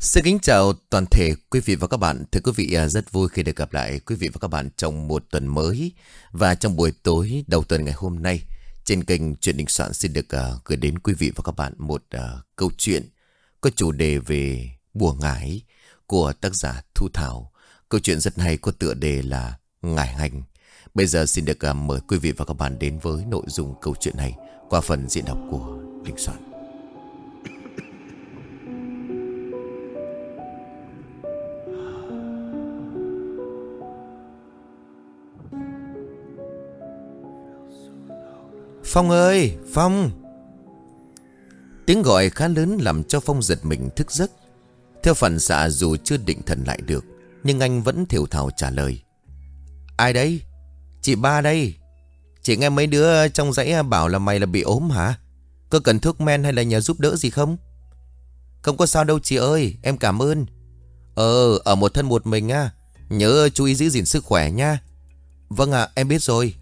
Xin kính chào toàn thể quý vị và các bạn. Thưa quý vị, rất vui khi được gặp lại quý vị và các bạn trong một tuần mới. Và trong buổi tối đầu tuần ngày hôm nay, trên kênh Chuyện Đình Soạn xin được gửi đến quý vị và các bạn một câu chuyện có chủ đề về bùa ngải của tác giả Thu Thảo. Câu chuyện rất hay có tựa đề là Ngải Hành. Bây giờ xin được mời quý vị và các bạn đến với nội dung câu chuyện này qua phần diễn đọc của Đình Soạn. Phong ơi, Phong! Tiếng gọi khá lớn làm cho Phong giật mình thức giấc. Theo phản xạ dù chưa định thần lại được, nhưng anh vẫn thều thào trả lời. Ai đấy? Chị Ba đây. Chị nghe mấy đứa trong dãy bảo là mày bị ốm hả? Có cần thuốc men hay là nhờ giúp đỡ gì không? Không có sao đâu chị ơi, em cảm ơn. Ở một thân một mình á. Nhớ chú ý giữ gìn sức khỏe nha. Vâng ạ, em biết rồi.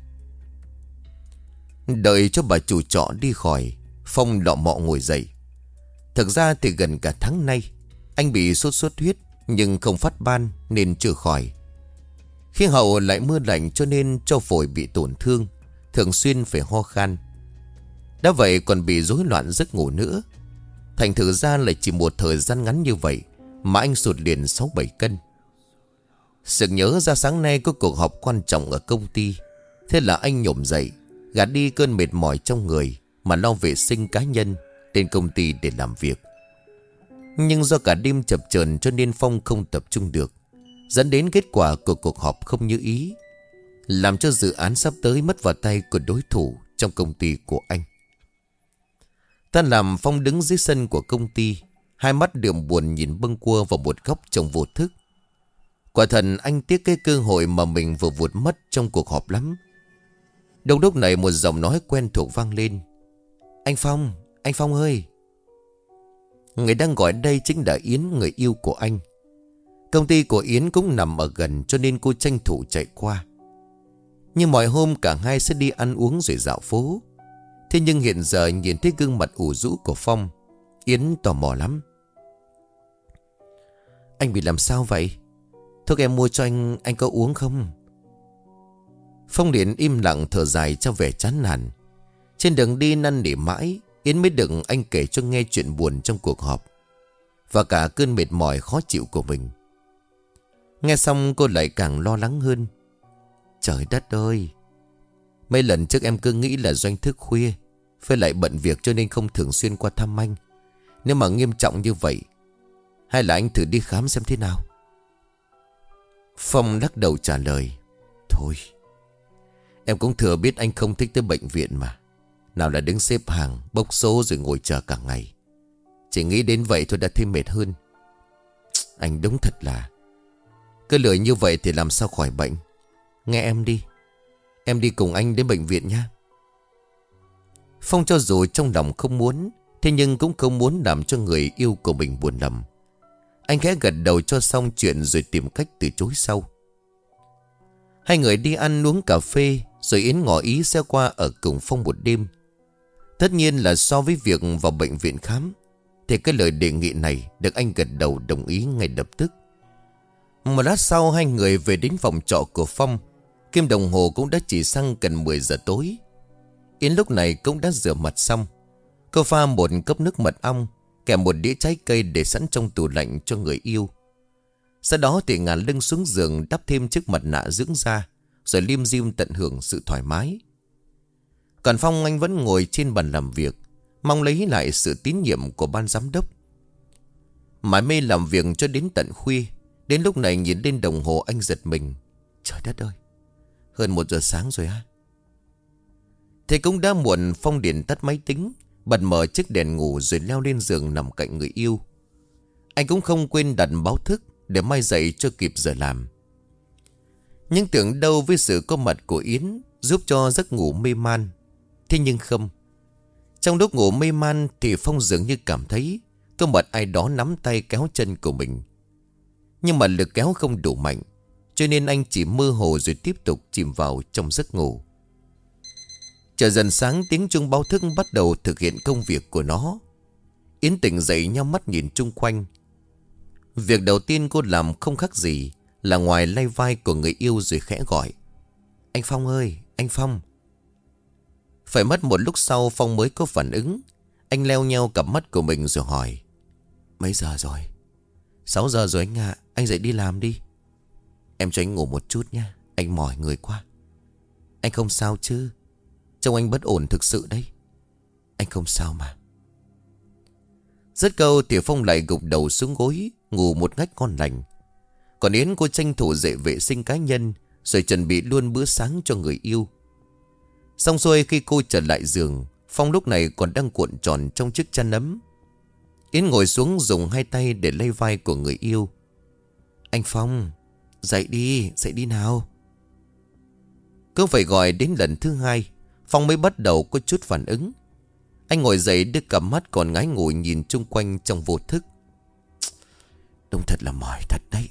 Đợi cho bà chủ trọ đi khỏi, Phong lọ mọ ngồi dậy. Thực ra thì gần cả tháng nay anh bị sốt xuất huyết, nhưng không phát ban nên chưa khỏi. Khí hậu lại mưa lạnh cho nên cho phổi bị tổn thương, thường xuyên phải ho khan. Đã vậy còn bị rối loạn giấc ngủ nữa. Thành thử ra lại chỉ một thời gian ngắn như vậy mà anh sụt liền 6-7 cân. Sực nhớ ra sáng nay có cuộc họp quan trọng ở công ty. Thế là anh nhổm dậy, gạt đi cơn mệt mỏi trong người mà lo vệ sinh cá nhân đến công ty để làm việc. Nhưng do cả đêm chập chờn cho nên Phong không tập trung được, dẫn đến kết quả của cuộc họp không như ý, làm cho dự án sắp tới mất vào tay của đối thủ trong công ty của anh. Tan làm, Phong đứng dưới sân của công ty, hai mắt đượm buồn nhìn bâng quơ vào một góc trong vô thức. Quả thật anh tiếc cái cơ hội mà mình vừa vụt mất trong cuộc họp lắm. Đúng lúc này một giọng nói quen thuộc vang lên. Anh Phong ơi! Người đang gọi đây chính là Yến, người yêu của anh. Công ty của Yến cũng nằm ở gần cho nên cô tranh thủ chạy qua. Như mọi hôm cả hai sẽ đi ăn uống rồi dạo phố. Thế nhưng hiện giờ nhìn thấy gương mặt ủ rũ của Phong, Yến tò mò lắm. Anh bị làm sao vậy? Thuốc em mua cho anh có uống không? Phong liền im lặng thở dài cho vẻ chán nản. Trên đường đi năn nỉ mãi, Yến mới được anh kể cho nghe chuyện buồn trong cuộc họp và cả cơn mệt mỏi khó chịu của mình. Nghe xong cô lại càng lo lắng hơn. Trời đất ơi! Mấy lần trước em cứ nghĩ là Doanh thức khuya, phải lại bận việc cho nên không thường xuyên qua thăm anh. Nếu mà nghiêm trọng như vậy, hay là anh thử đi khám xem thế nào? Phong lắc đầu trả lời. Thôi, em cũng thừa biết anh không thích tới bệnh viện mà. Nào là đứng xếp hàng, bốc số rồi ngồi chờ cả ngày. Chỉ nghĩ đến vậy thôi đã thấy mệt hơn. Anh đúng thật là cứ lười như vậy thì làm sao khỏi bệnh. Nghe em đi, em đi cùng anh đến bệnh viện nhé. Phong cho dù trong lòng không muốn, thế nhưng cũng không muốn làm cho người yêu của mình buồn lầm. Anh khẽ gật đầu cho xong chuyện rồi tìm cách từ chối sau. Hai người đi ăn uống cà phê, rồi Yến ngỏ ý sẽ qua ở cùng Phong một đêm. Tất nhiên là so với việc vào bệnh viện khám, thì cái lời đề nghị này được anh gật đầu đồng ý ngay lập tức. Một lát sau hai người về đến phòng trọ của Phong. Kim đồng hồ cũng đã chỉ sang gần 10 giờ tối. Yến lúc này cũng đã rửa mặt xong. Cô pha một cốc nước mật ong kèm một đĩa trái cây để sẵn trong tủ lạnh cho người yêu. Sau đó thì ngả lưng xuống giường, đắp thêm chiếc mặt nạ dưỡng da, rồi lim dim tận hưởng sự thoải mái. Còn Phong, anh vẫn ngồi trên bàn làm việc, mong lấy lại sự tín nhiệm của ban giám đốc. Mải mê làm việc cho đến tận khuya. Đến lúc này nhìn lên đồng hồ anh giật mình. Trời đất ơi, hơn 1 giờ sáng rồi á. Thế cũng đã muộn. Phong điện tắt máy tính, bật mở chiếc đèn ngủ rồi leo lên giường nằm cạnh người yêu. Anh cũng không quên đặt báo thức để mai dậy cho kịp giờ làm. Nhưng tưởng đâu với sự có mặt của Yến giúp cho giấc ngủ mê man. Thế nhưng không. Trong lúc ngủ mê man thì Phong dường như cảm thấy có một ai đó nắm tay kéo chân của mình. Nhưng mà lực kéo không đủ mạnh, cho nên anh chỉ mơ hồ rồi tiếp tục chìm vào trong giấc ngủ. Trời dần sáng, tiếng chuông báo thức bắt đầu thực hiện công việc của nó. Yến tỉnh dậy nhắm mắt nhìn chung quanh. Việc đầu tiên cô làm không khác gì là ngoài lay vai của người yêu rồi khẽ gọi: Anh Phong ơi, anh Phong. Phải mất một lúc sau Phong mới có phản ứng. Anh leo nheo cặp mắt của mình rồi hỏi: Mấy giờ rồi? 6 giờ rồi anh ạ. Anh dậy đi làm đi. Em cho anh ngủ một chút nha. Anh mỏi người quá. Anh không sao chứ? Trông anh bất ổn thực sự đấy. Anh không sao mà. Dứt câu thì Phong lại gục đầu xuống gối, ngủ một ngách ngon lành. Còn Yến cô tranh thủ dậy vệ sinh cá nhân rồi chuẩn bị luôn bữa sáng cho người yêu. Xong xuôi khi cô trở lại giường, Phong lúc này còn đang cuộn tròn trong chiếc chăn ấm. Yến ngồi xuống dùng hai tay để lay vai của người yêu. Anh Phong, dậy đi nào. Cứ phải gọi đến lần thứ hai, Phong mới bắt đầu có chút phản ứng. Anh ngồi dậy đưa cặp mắt còn ngái ngủ nhìn chung quanh trong vô thức. Đúng thật là mỏi thật đấy.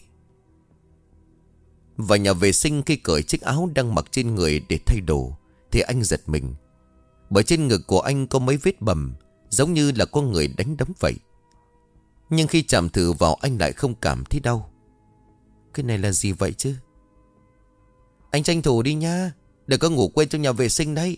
Vào nhà vệ sinh khi cởi chiếc áo đang mặc trên người để thay đồ thì anh giật mình. Bởi trên ngực của anh có mấy vết bầm, giống như là có người đánh đấm vậy. Nhưng khi chạm thử vào anh lại không cảm thấy đau. Cái này là gì vậy chứ? Anh tranh thủ đi nha, đừng có ngủ quên trong nhà vệ sinh đấy.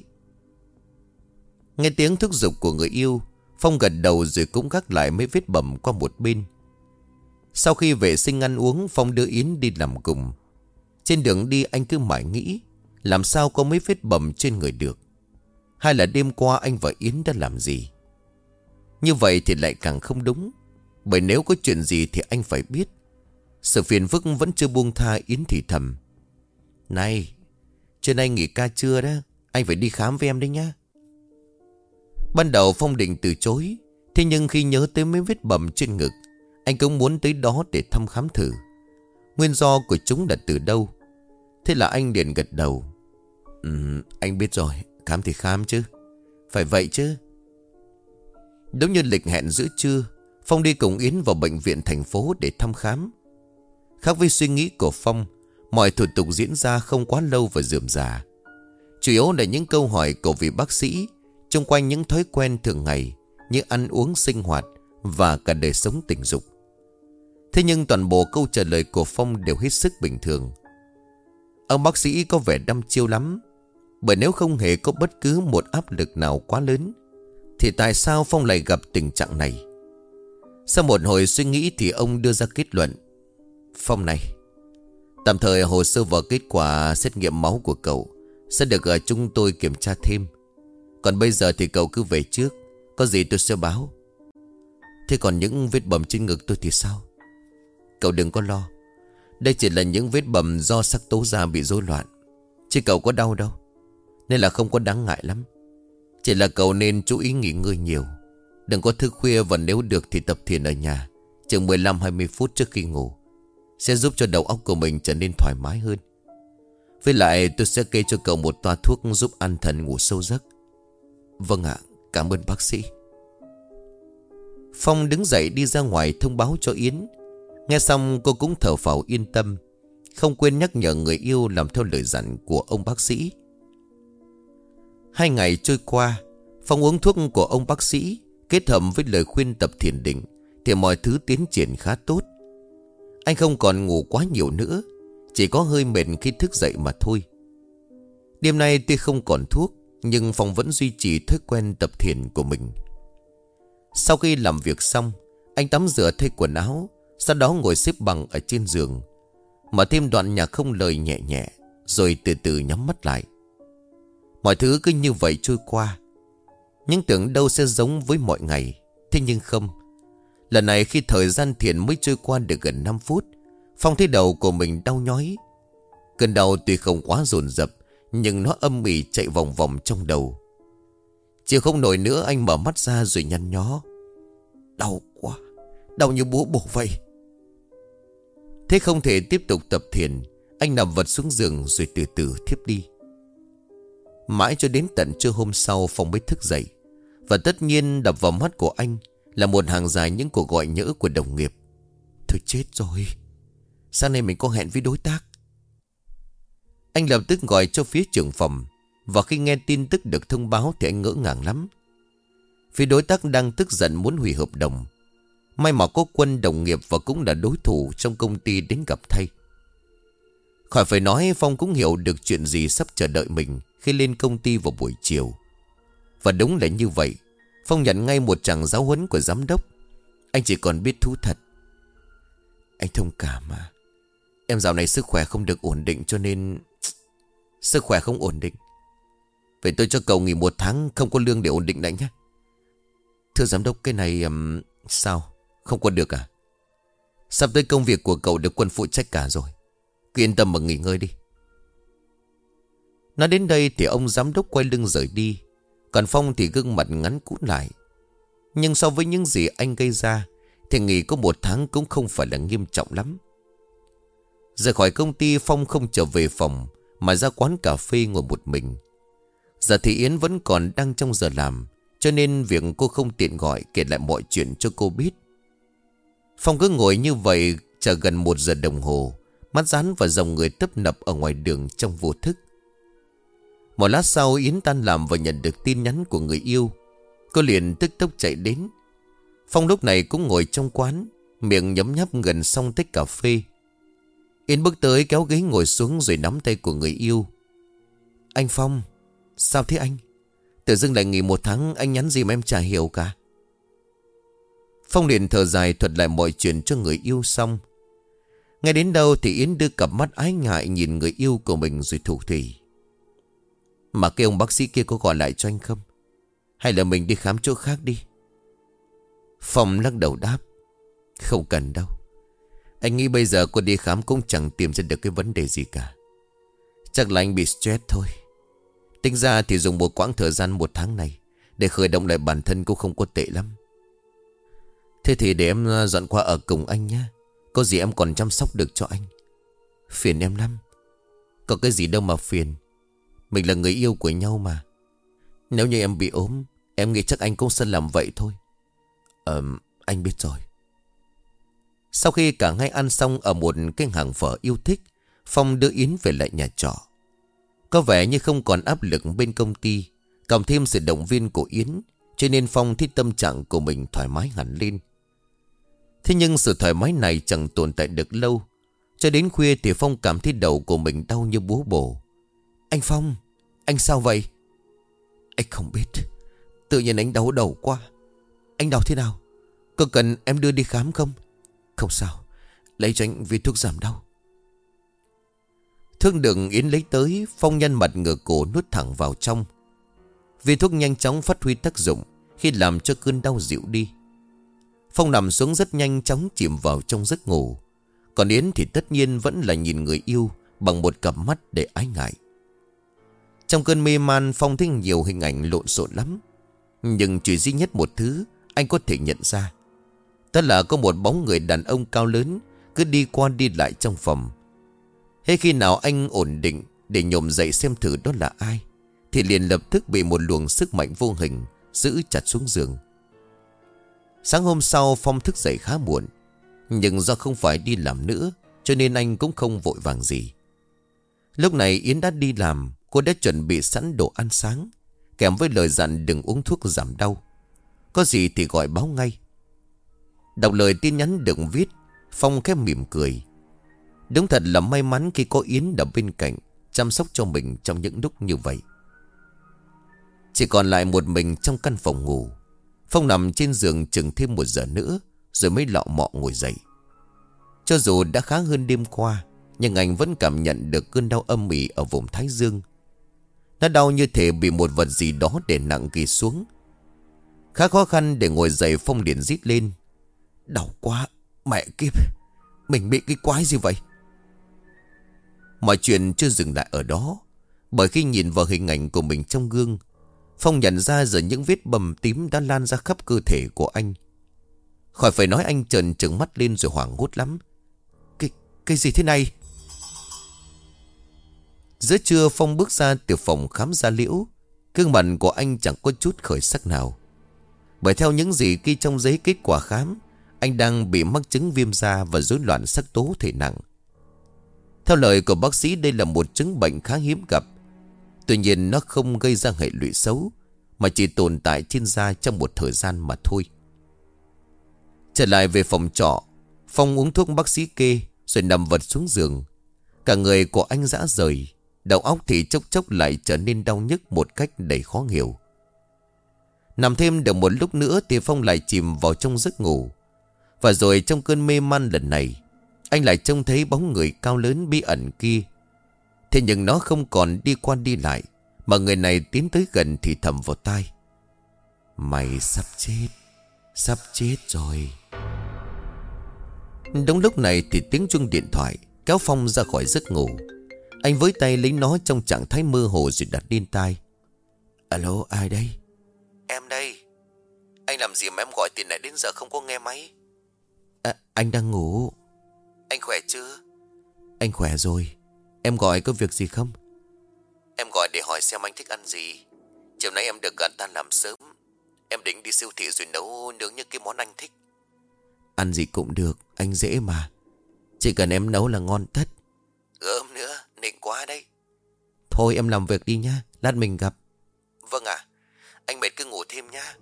Nghe tiếng thúc giục của người yêu, Phong gật đầu rồi cũng gác lại mấy vết bầm qua một bên. Sau khi vệ sinh ăn uống, Phong đưa Yến đi làm cùng. Trên đường đi anh cứ mãi nghĩ làm sao có mấy vết bầm trên người được. Hay là đêm qua anh và Yến đã làm gì? Như vậy thì lại càng không đúng. Bởi nếu có chuyện gì thì anh phải biết. Sự phiền phức vẫn chưa buông tha. Yến thì thầm: Này, trưa nay nghỉ ca trưa đó, anh phải đi khám với em đấy nhá. Ban đầu Phong định từ chối. Thế nhưng khi nhớ tới mấy vết bầm trên ngực, anh cũng muốn tới đó để thăm khám thử nguyên do của chúng là từ đâu. Thế là anh liền gật đầu. Anh biết rồi, khám thì khám chứ. Phải vậy chứ. Đúng như lịch hẹn giữa trưa, Phong đi cùng Yến vào bệnh viện thành phố để thăm khám. Khác với suy nghĩ của Phong, mọi thủ tục diễn ra không quá lâu và rườm rà. Chủ yếu là những câu hỏi của vị bác sĩ xung quanh những thói quen thường ngày như ăn uống sinh hoạt và cả đời sống tình dục. Thế nhưng toàn bộ câu trả lời của Phong đều hết sức bình thường. Ông bác sĩ có vẻ đăm chiêu lắm. Bởi nếu không hề có bất cứ một áp lực nào quá lớn thì tại sao Phong lại gặp tình trạng này? Sau một hồi suy nghĩ thì ông đưa ra kết luận: Phong này, tạm thời hồ sơ và kết quả xét nghiệm máu của cậu sẽ được chúng tôi kiểm tra thêm. Còn bây giờ thì cậu cứ về trước, có gì tôi sẽ báo. Thế còn những vết bầm trên ngực tôi thì sao? Cậu đừng có lo. Đây chỉ là những vết bầm do sắc tố da bị rối loạn, chứ cậu có đau đâu, nên là không có đáng ngại lắm. Chỉ là cậu nên chú ý nghỉ ngơi nhiều, đừng có thức khuya, và nếu được thì tập thiền ở nhà chừng 15-20 phút trước khi ngủ, sẽ giúp cho đầu óc của mình trở nên thoải mái hơn. Với lại tôi sẽ kê cho cậu một toa thuốc giúp an thần ngủ sâu giấc. Vâng ạ, cảm ơn bác sĩ. Phong đứng dậy đi ra ngoài thông báo cho Yến. Nghe xong cô cũng thở phào yên tâm, không quên nhắc nhở người yêu làm theo lời dặn của ông bác sĩ. 2 ngày trôi qua, Phong uống thuốc của ông bác sĩ kết hợp với lời khuyên tập thiền định thì mọi thứ tiến triển khá tốt. Anh không còn ngủ quá nhiều nữa, chỉ có hơi mệt khi thức dậy mà thôi. Đêm nay tuy không còn thuốc, nhưng Phong vẫn duy trì thói quen tập thiền của mình. Sau khi làm việc xong, anh tắm rửa thay quần áo, sau đó ngồi xếp bằng ở trên giường, mở thêm đoạn nhạc không lời nhẹ nhẹ, rồi từ từ nhắm mắt lại. Mọi thứ cứ như vậy trôi qua. Nhưng tưởng đâu sẽ giống với mọi ngày, thế nhưng không. Lần này khi thời gian thiền mới trôi qua được gần 5 phút, Phong thấy đầu của mình đau nhói. Cơn đau tuy không quá dồn dập, nhưng nó âm ỉ chạy vòng vòng trong đầu. Chịu không nổi nữa, anh mở mắt ra rồi nhăn nhó. Đau quá, đau như búa bổ vậy. Thế không thể tiếp tục tập thiền, anh nằm vật xuống giường rồi từ từ thiếp đi. Mãi cho đến tận trưa hôm sau Phong mới thức dậy. Và tất nhiên đập vào mắt của anh là một hàng dài những cuộc gọi nhỡ của đồng nghiệp. Thôi chết rồi, sáng nay mình có hẹn với đối tác. Anh lập tức gọi cho phía trưởng phòng. Và khi nghe tin tức được thông báo thì anh ngỡ ngàng lắm. Phía đối tác đang tức giận muốn hủy hợp đồng. May mà có Quân đồng nghiệp và cũng là đối thủ trong công ty đến gặp thay. Khỏi phải nói, Phong cũng hiểu được chuyện gì sắp chờ đợi mình khi lên công ty vào buổi chiều. Và đúng là như vậy. Phong nhận ngay một tràng giáo huấn của giám đốc. Anh chỉ còn biết thú thật. Anh thông cảm mà. Em dạo này sức khỏe không được ổn định cho nên... Sức khỏe không ổn định. Vậy tôi cho cậu nghỉ 1 tháng không có lương để ổn định lại nhé. Thưa giám đốc, cái này... Sao? Không có được à? Sắp tới công việc của cậu được Quân phụ trách cả rồi. Cứ yên tâm mà nghỉ ngơi đi. Nói đến đây thì ông giám đốc quay lưng rời đi. Còn Phong thì gương mặt ngắn cũn lại. Nhưng so với những gì anh gây ra thì nghỉ có 1 tháng cũng không phải là nghiêm trọng lắm. Rời khỏi công ty, Phong không trở về phòng mà ra quán cà phê ngồi một mình. Giờ thì Yến vẫn còn đang trong giờ làm, cho nên việc cô không tiện gọi kể lại mọi chuyện cho cô biết. Phong cứ ngồi như vậy chờ gần 1 giờ đồng hồ, mắt dán vào dòng người tấp nập ở ngoài đường trong vô thức. Một lát sau, Yến tan làm và nhận được tin nhắn của người yêu. Cô liền tức tốc chạy đến. Phong lúc này cũng ngồi trong quán, miệng nhấm nháp gần xong tách cà phê. Yến bước tới kéo ghế ngồi xuống rồi nắm tay của người yêu. Anh Phong, sao thế anh? Tự dưng lại nghỉ 1 tháng, anh nhắn gì mà em chả hiểu cả. Phong liền thở dài thuật lại mọi chuyện cho người yêu xong. Ngay đến đâu thì Yến đưa cặp mắt ái ngại nhìn người yêu của mình rồi thủ thỉ. Mà cái ông bác sĩ kia có gọi lại cho anh không? Hay là mình đi khám chỗ khác đi? Phong lắc đầu đáp. Không cần đâu. Anh nghĩ bây giờ cô đi khám cũng chẳng tìm ra được cái vấn đề gì cả. Chắc là anh bị stress thôi. Tính ra thì dùng một quãng thời gian 1 tháng này để khởi động lại bản thân cũng không có tệ lắm. Thế thì để em dọn qua ở cùng anh nhé. Có gì em còn chăm sóc được cho anh. Phiền em lắm. Có cái gì đâu mà phiền. Mình là người yêu của nhau mà. Nếu như em bị ốm, em nghĩ chắc anh cũng sẽ làm vậy thôi. Anh biết rồi. Sau khi cả hai ăn xong ở một cái hàng phở yêu thích, Phong đưa Yến về lại nhà trọ. Có vẻ như không còn áp lực bên công ty, cộng thêm sự động viên của Yến, cho nên Phong thấy tâm trạng của mình thoải mái hẳn lên. Thế nhưng sự thoải mái này chẳng tồn tại được lâu. Cho đến khuya thì Phong cảm thấy đầu của mình đau như búa bổ. Anh Phong, anh sao vậy? Anh không biết. Tự nhiên anh đau đầu quá. Anh đau thế nào? Có cần em đưa đi khám không? Không sao. Lấy cho anh viên thuốc giảm đau. Thuốc được Yến lấy tới, Phong nhăn mặt ngửa cổ nuốt thẳng vào trong. Viên thuốc nhanh chóng phát huy tác dụng khi làm cho cơn đau dịu đi. Phong nằm xuống rất nhanh chóng chìm vào trong giấc ngủ. Còn Yến thì tất nhiên vẫn là nhìn người yêu bằng một cặp mắt để ái ngại. Trong cơn mê man, Phong thấy nhiều hình ảnh lộn xộn lắm. Nhưng chỉ duy nhất một thứ anh có thể nhận ra. Đó là có một bóng người đàn ông cao lớn cứ đi qua đi lại trong phòng. Hết khi nào anh ổn định để nhổm dậy xem thử đó là ai, thì liền lập tức bị một luồng sức mạnh vô hình giữ chặt xuống giường. Sáng hôm sau, Phong thức dậy khá muộn. Nhưng do không phải đi làm nữa, cho nên anh cũng không vội vàng gì. Lúc này Yến đã đi làm. Cô đã chuẩn bị sẵn đồ ăn sáng, kèm với lời dặn đừng uống thuốc giảm đau. Có gì thì gọi báo ngay. Đọc lời tin nhắn được viết, Phong khẽ mỉm cười. Đúng thật là may mắn khi có Yến ở bên cạnh, chăm sóc cho mình trong những lúc như vậy. Chỉ còn lại một mình trong căn phòng ngủ. Phong nằm trên giường chừng thêm 1 giờ nữa rồi mới lọ mọ ngồi dậy. Cho dù đã khá hơn đêm qua, nhưng anh vẫn cảm nhận được cơn đau âm ỉ ở vùng thái dương. Nó đau như thể bị một vật gì đó đè nặng ghi xuống. Khá khó khăn để ngồi dậy, Phong liền rít lên. Đau quá, mẹ kiếp, mình bị cái quái gì vậy? Mọi chuyện chưa dừng lại ở đó. Bởi khi nhìn vào hình ảnh của mình trong gương, Phong nhận ra giờ những vết bầm tím đã lan ra khắp cơ thể của anh. Khỏi phải nói, anh trợn trừng mắt lên rồi hoảng hốt lắm. Cái gì thế này? Giữa trưa, Phong bước ra từ phòng khám da liễu. Gương mặt của anh chẳng có chút khởi sắc nào. Bởi theo những gì ghi trong giấy kết quả khám, anh đang bị mắc chứng viêm da và rối loạn sắc tố thể nặng. Theo lời của bác sĩ, đây là một chứng bệnh khá hiếm gặp. Tuy nhiên nó không gây ra hệ lụy xấu, mà chỉ tồn tại trên da trong một thời gian mà thôi. Trở lại về phòng trọ, Phong uống thuốc bác sĩ kê rồi nằm vật xuống giường. Cả người của anh rã rời, đầu óc thì chốc chốc lại trở nên đau nhức một cách đầy khó hiểu. Nằm thêm được một lúc nữa thì Phong lại chìm vào trong giấc ngủ. Và rồi trong cơn mê man lần này, anh lại trông thấy bóng người cao lớn bí ẩn kia. Thế nhưng nó không còn đi qua đi lại, mà người này tiến tới gần thì thầm vào tai: "Mày sắp chết rồi." Đúng lúc này thì tiếng chuông điện thoại kéo Phong ra khỏi giấc ngủ. Anh với tay lấy nó trong trạng thái mơ hồ rồi đặt lên tai. "Alo, ai đây?" "Em đây. Anh làm gì mà em gọi từ nãy đến giờ không có nghe máy?" Anh đang ngủ." "Anh khỏe chưa?" "Anh khỏe rồi. Em gọi có việc gì không?" "Em gọi để hỏi xem anh thích ăn gì. Chiều nay em được tan làm sớm. Em định đi siêu thị rồi nấu nướng những cái món anh thích." "Ăn gì cũng được, anh dễ mà. Chỉ cần em nấu là ngon tất." "Gớm nữa, nịnh quá đấy." "Thôi em làm việc đi nhá, lát mình gặp." "Vâng ạ. Anh mệt cứ ngủ thêm nhá."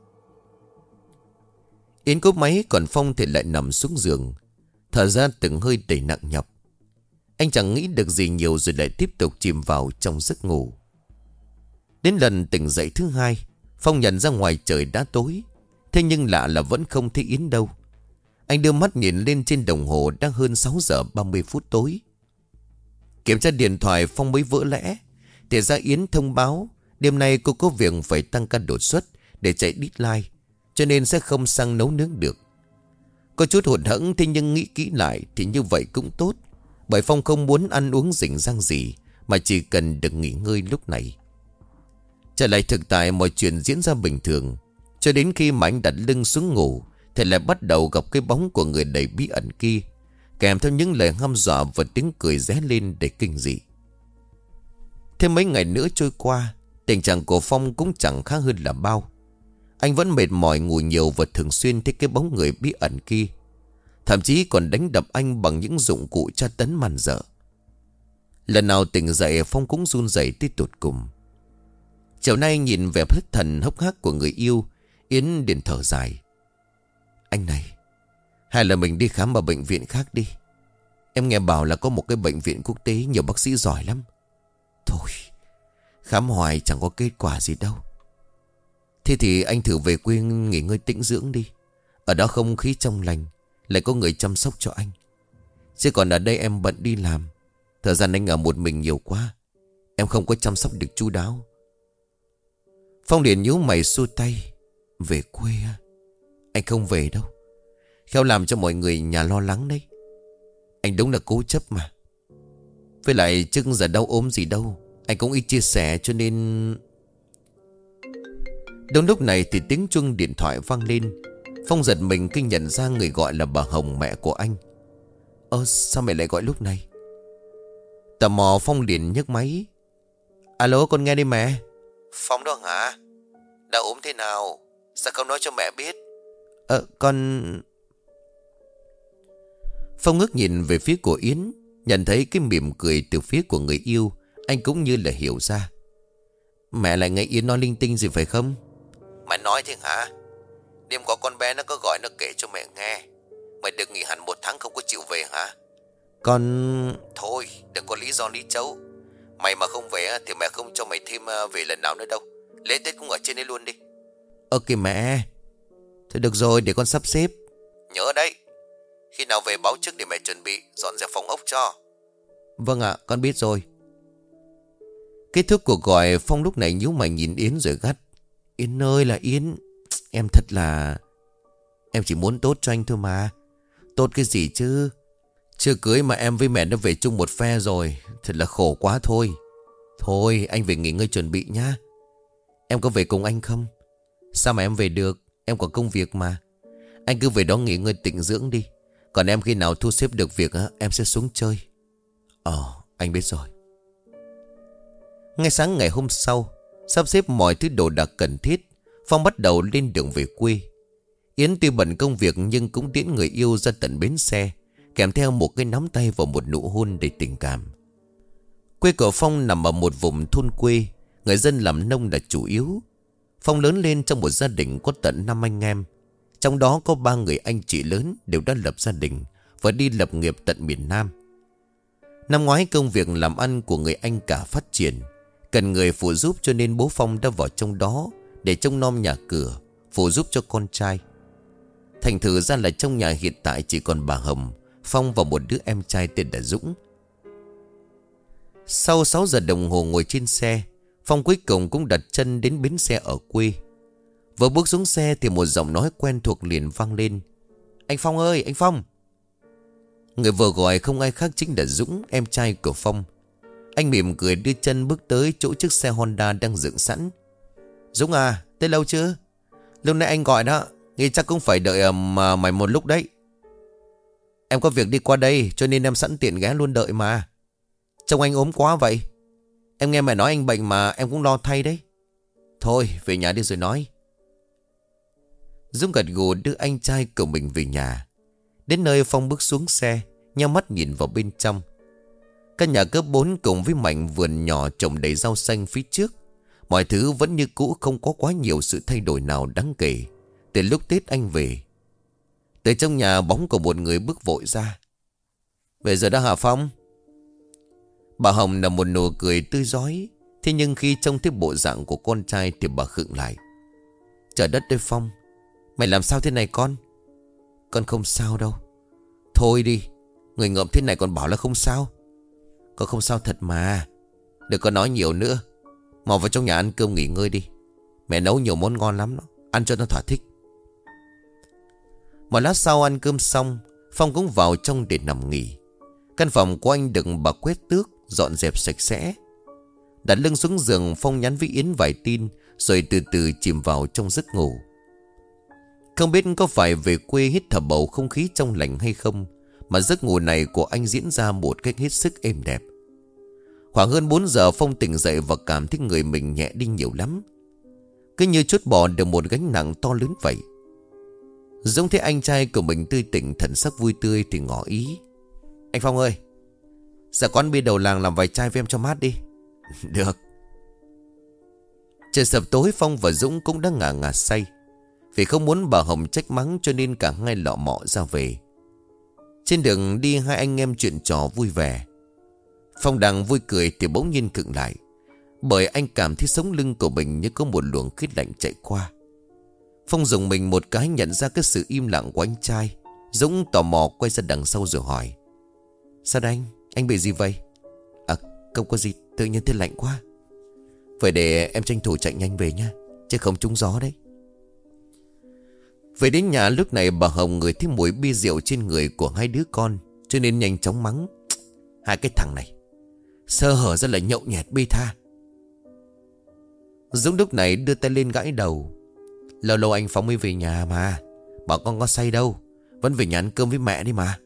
Yến cúp máy, còn Phong thì lại nằm xuống giường, thở ra từng hơi đầy nặng nhọc. Anh chẳng nghĩ được gì nhiều rồi lại tiếp tục chìm vào trong giấc ngủ. Đến lần tỉnh dậy thứ hai, Phong nhận ra ngoài trời đã tối. Thế nhưng lạ là vẫn không thấy Yến đâu. Anh đưa mắt nhìn lên trên đồng hồ, đã hơn 6 giờ 30 phút tối. Kiểm tra điện thoại, Phong mới vỡ lẽ. Thì ra Yến thông báo đêm nay cô có việc phải tăng ca đột xuất để chạy deadline, cho nên sẽ không sang nấu nướng được. Có chút hụt hẫng, thế nhưng nghĩ kỹ lại thì như vậy cũng tốt. Bởi Phong không muốn ăn uống rình rang gì, mà chỉ cần được nghỉ ngơi lúc này. Trở lại thực tại, mọi chuyện diễn ra bình thường. Cho đến khi mà anh đặt lưng xuống ngủ thì lại bắt đầu gặp cái bóng của người đầy bí ẩn kia, kèm theo những lời hăm dọa và tiếng cười ré lên để kinh dị. Thêm mấy ngày nữa trôi qua, tình trạng của Phong cũng chẳng khác hơn là bao. Anh vẫn mệt mỏi, ngủ nhiều và thường xuyên thấy cái bóng người bí ẩn kia. Thậm chí còn đánh đập anh bằng những dụng cụ tra tấn man dợ. Lần nào tỉnh dậy, Phong cũng run rẩy tới tột cùng. Chiều nay nhìn vẻ thất thần hốc hác của người yêu, Yến liền thở dài. "Anh này, hay là mình đi khám ở bệnh viện khác đi. Em nghe bảo là có một cái bệnh viện quốc tế nhiều bác sĩ giỏi lắm." "Thôi, khám hoài chẳng có kết quả gì đâu. Thế thì anh thử về quê nghỉ ngơi tĩnh dưỡng đi. Ở đó không khí trong lành, lại có người chăm sóc cho anh. Chứ còn ở đây em bận đi làm, thời gian anh ở một mình nhiều quá, em không có chăm sóc được chu đáo." Phong liền nhíu mày xua tay. "Về quê à? Anh không về đâu. Khéo làm cho mọi người nhà lo lắng đấy. Anh đúng là cố chấp mà. Với lại trước giờ đau ốm gì đâu, anh cũng ít chia sẻ cho nên..." Đúng lúc này thì tiếng chuông điện thoại vang lên. Phong giật mình khi nhận ra người gọi là bà Hồng, mẹ của anh. Sao mẹ lại gọi lúc này?" Tò mò, Phong liền nhấc máy. "Alo, con nghe đây mẹ." "Phong đó hả? Đã ốm thế nào? Sao không nói cho mẹ biết?" Con..." Phong ngước nhìn về phía của Yến, nhận thấy cái mỉm cười từ phía của người yêu. Anh cũng như là hiểu ra. "Mẹ lại nghe Yến nói linh tinh gì phải không?" "Mày nói thế hả? Đêm có con bé nó có gọi, nó kể cho mẹ nghe. Mày được nghỉ hẳn 1 tháng không có chịu về hả?" Con... "Thôi, đừng có lý do lý chấu. Mày mà không về thì mẹ không cho mày thêm về lần nào nữa đâu. Lễ Tết cũng ở trên đấy luôn đi." Ok mẹ. Thôi được rồi, để con sắp xếp. "Nhớ đấy, khi nào về báo trước để mẹ chuẩn bị dọn dẹp phòng ốc cho." Vâng ạ, con biết rồi. Kết thúc cuộc gọi, Phong lúc này nhíu mày nhìn Yến rồi gắt. "Yến ơi là Yến, em thật là... Em chỉ muốn tốt cho anh thôi mà. Tốt cái gì chứ? Chưa cưới mà em với mẹ đã về chung một phe rồi. Thật là khổ quá thôi. Thôi anh về nghỉ ngơi chuẩn bị nhá. Em có về cùng anh không?" "Sao mà em về được, em có công việc mà. Anh cứ về đó nghỉ ngơi tĩnh dưỡng đi. Còn em khi nào thu xếp được việc em sẽ xuống chơi." Anh biết rồi." Ngay sáng ngày hôm sau, sắp xếp mọi thứ đồ đạc cần thiết, Phong bắt đầu lên đường về quê. Yến tuy bận công việc nhưng cũng tiễn người yêu ra tận bến xe, kèm theo một cái nắm tay và một nụ hôn đầy tình cảm. Quê của Phong nằm ở một vùng thôn quê, người dân làm nông là chủ yếu. Phong lớn lên trong một gia đình có tận 5 anh em. Trong đó có 3 người anh chị lớn đều đã lập gia đình và đi lập nghiệp tận miền Nam. Năm ngoái công việc làm ăn của người anh cả phát triển, cần người phụ giúp cho nên bố Phong đã vào trong đó để trông nom nhà cửa, phụ giúp cho con trai. Thành thử ra là trong nhà hiện tại chỉ còn bà Hồng, Phong và một đứa em trai tên là Dũng. Sau 6 giờ đồng hồ ngồi trên xe, Phong cuối cùng cũng đặt chân đến bến xe ở quê. Vừa bước xuống xe thì một giọng nói quen thuộc liền vang lên. Anh Phong ơi, anh Phong! Người vừa gọi không ai khác chính là Dũng, em trai của Phong. Anh mỉm cười đưa chân bước tới chỗ chiếc xe Honda đang dựng sẵn. Dũng à, tới lâu chưa? Lúc nãy anh gọi đó, nghĩ chắc cũng phải đợi mày một lúc đấy. Em có việc đi qua đây cho nên em sẵn tiện ghé luôn đợi mà. Trông anh ốm quá vậy. Em nghe mẹ nói anh bệnh mà em cũng lo thay đấy. Thôi về nhà đi rồi nói. Dũng gật gù đưa anh trai của mình về nhà. Đến nơi Phong bước xuống xe, nhắm mắt nhìn vào bên trong. Căn nhà cấp 4 cùng với mảnh vườn nhỏ trồng đầy rau xanh phía trước. Mọi thứ vẫn như cũ, không có quá nhiều sự thay đổi nào đáng kể từ lúc Tết anh về. Từ trong nhà bóng của một người bước vội ra. Về giờ đã hả Phong? Bà Hồng là một nụ cười tươi rói. Thế nhưng khi trông thấy bộ dạng của con trai thì bà khựng lại. Trời đất ơi Phong, mày làm sao thế này con? Con không sao đâu. Thôi đi, người ngợm thế này còn bảo là không sao. Con không sao thật mà. Đừng có nói nhiều nữa. Mau vào trong nhà ăn cơm nghỉ ngơi đi. Mẹ nấu nhiều món ngon lắm đó. Ăn cho nó thỏa thích. Một lát sau ăn cơm xong, Phong cũng vào trong để nằm nghỉ. Căn phòng của anh được bà quét tước, dọn dẹp sạch sẽ. Đặt lưng xuống giường, Phong nhắn với Yến vài tin rồi từ từ chìm vào trong giấc ngủ. Không biết có phải về quê hít thở bầu không khí trong lành hay không, mà giấc ngủ này của anh diễn ra một cách hết sức êm đẹp. Khoảng hơn 4 giờ Phong tỉnh dậy và cảm thấy người mình nhẹ đi nhiều lắm. Cứ như trút bỏ được một gánh nặng to lớn vậy. Dũng thấy anh trai của mình tươi tỉnh, thần sắc vui tươi thì ngỏ ý. Anh Phong ơi, ra quán bia đầu làng làm vài chai với em cho mát đi. Được. Trời sập tối, Phong và Dũng cũng đã ngả ngả say. Vì không muốn bà Hồng trách mắng cho nên cả hai lọ mọ ra về. Trên đường đi hai anh em chuyện trò vui vẻ. Phong đang vui cười thì bỗng nhiên khựng lại, bởi anh cảm thấy sống lưng của mình như có một luồng khí lạnh chạy qua. Phong dùng mình một cái nhận ra cái sự im lặng của anh trai. Dũng tò mò quay ra đằng sau rồi hỏi. Sao đây anh bị gì vậy? À không có gì, tự nhiên thấy lạnh quá. Vậy để em tranh thủ chạy nhanh về nha, chứ không trúng gió đấy. Về đến nhà lúc này bà Hồng ngửi thấy mùi bia rượu trên người của hai đứa con, cho nên nhanh chóng mắng. Hai cái thằng này sơ hở ra là nhậu nhẹt bê tha. Dũng lúc này đưa tay lên gãi đầu. Lâu lâu anh Phong mới về nhà mà, bảo con có say đâu, vẫn về nhà ăn cơm với mẹ đi mà.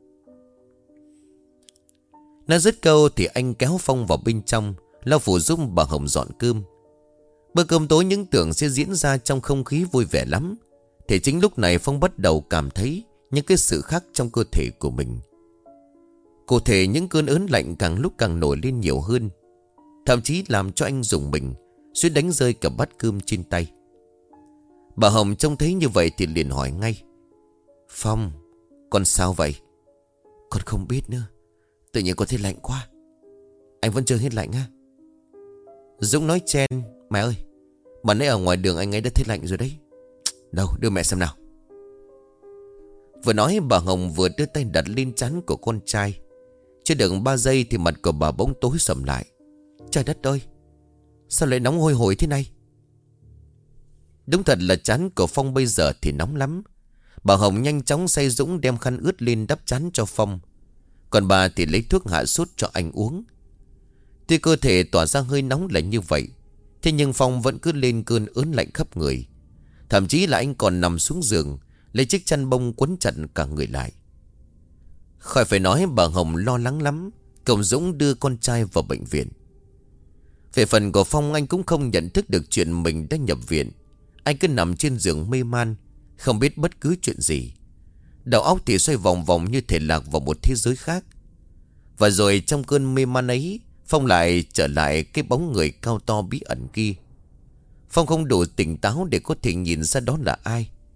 Nói dứt câu thì anh kéo Phong vào bên trong, lau phủ giúp bà Hồng dọn cơm. Bữa cơm tối những tưởng sẽ diễn ra trong không khí vui vẻ lắm, thì chính lúc này Phong bắt đầu cảm thấy những cái sự khác trong cơ thể của mình. Cụ thể những cơn ớn lạnh càng lúc càng nổi lên nhiều hơn, thậm chí làm cho anh rùng mình, suýt đánh rơi cả bát cơm trên tay. Bà Hồng trông thấy như vậy thì liền hỏi ngay. Phong, con sao vậy? Con không biết nữa, tự nhiên con thấy lạnh quá. Anh vẫn chưa hết lạnh á? Dũng nói chen. Mẹ ơi, mà nãy ở ngoài đường anh ấy đã thấy lạnh rồi đấy. Đâu, đưa mẹ xem nào. Vừa nói bà Hồng vừa đưa tay đặt lên trán của con trai. Chưa được 3 giây thì mặt của bà bỗng tối sầm lại. Trời đất ơi, sao lại nóng hôi hổi thế này? Đúng thật là trán của Phong bây giờ thì nóng lắm. Bà Hồng nhanh chóng xay Dũng đem khăn ướt lên đắp trán cho Phong, còn bà thì lấy thuốc hạ sốt cho anh uống. Tuy cơ thể tỏa ra hơi nóng là như vậy, thế nhưng Phong vẫn cứ lên cơn ớn lạnh khắp người. Thậm chí là anh còn nằm xuống giường, lấy chiếc chăn bông quấn chặt cả người lại. Khỏi phải nói bà Hồng lo lắng lắm, cậu Dũng đưa con trai vào bệnh viện. Về phần của Phong, anh cũng không nhận thức được chuyện mình đã nhập viện. Anh cứ nằm trên giường mê man, không biết bất cứ chuyện gì. Đầu óc thì xoay vòng vòng như thể lạc vào một thế giới khác. Và rồi trong cơn mê man ấy, Phong lại trở lại cái bóng người cao to bí ẩn kia. Phong không đủ tỉnh táo để có thể nhìn ra đó là ai.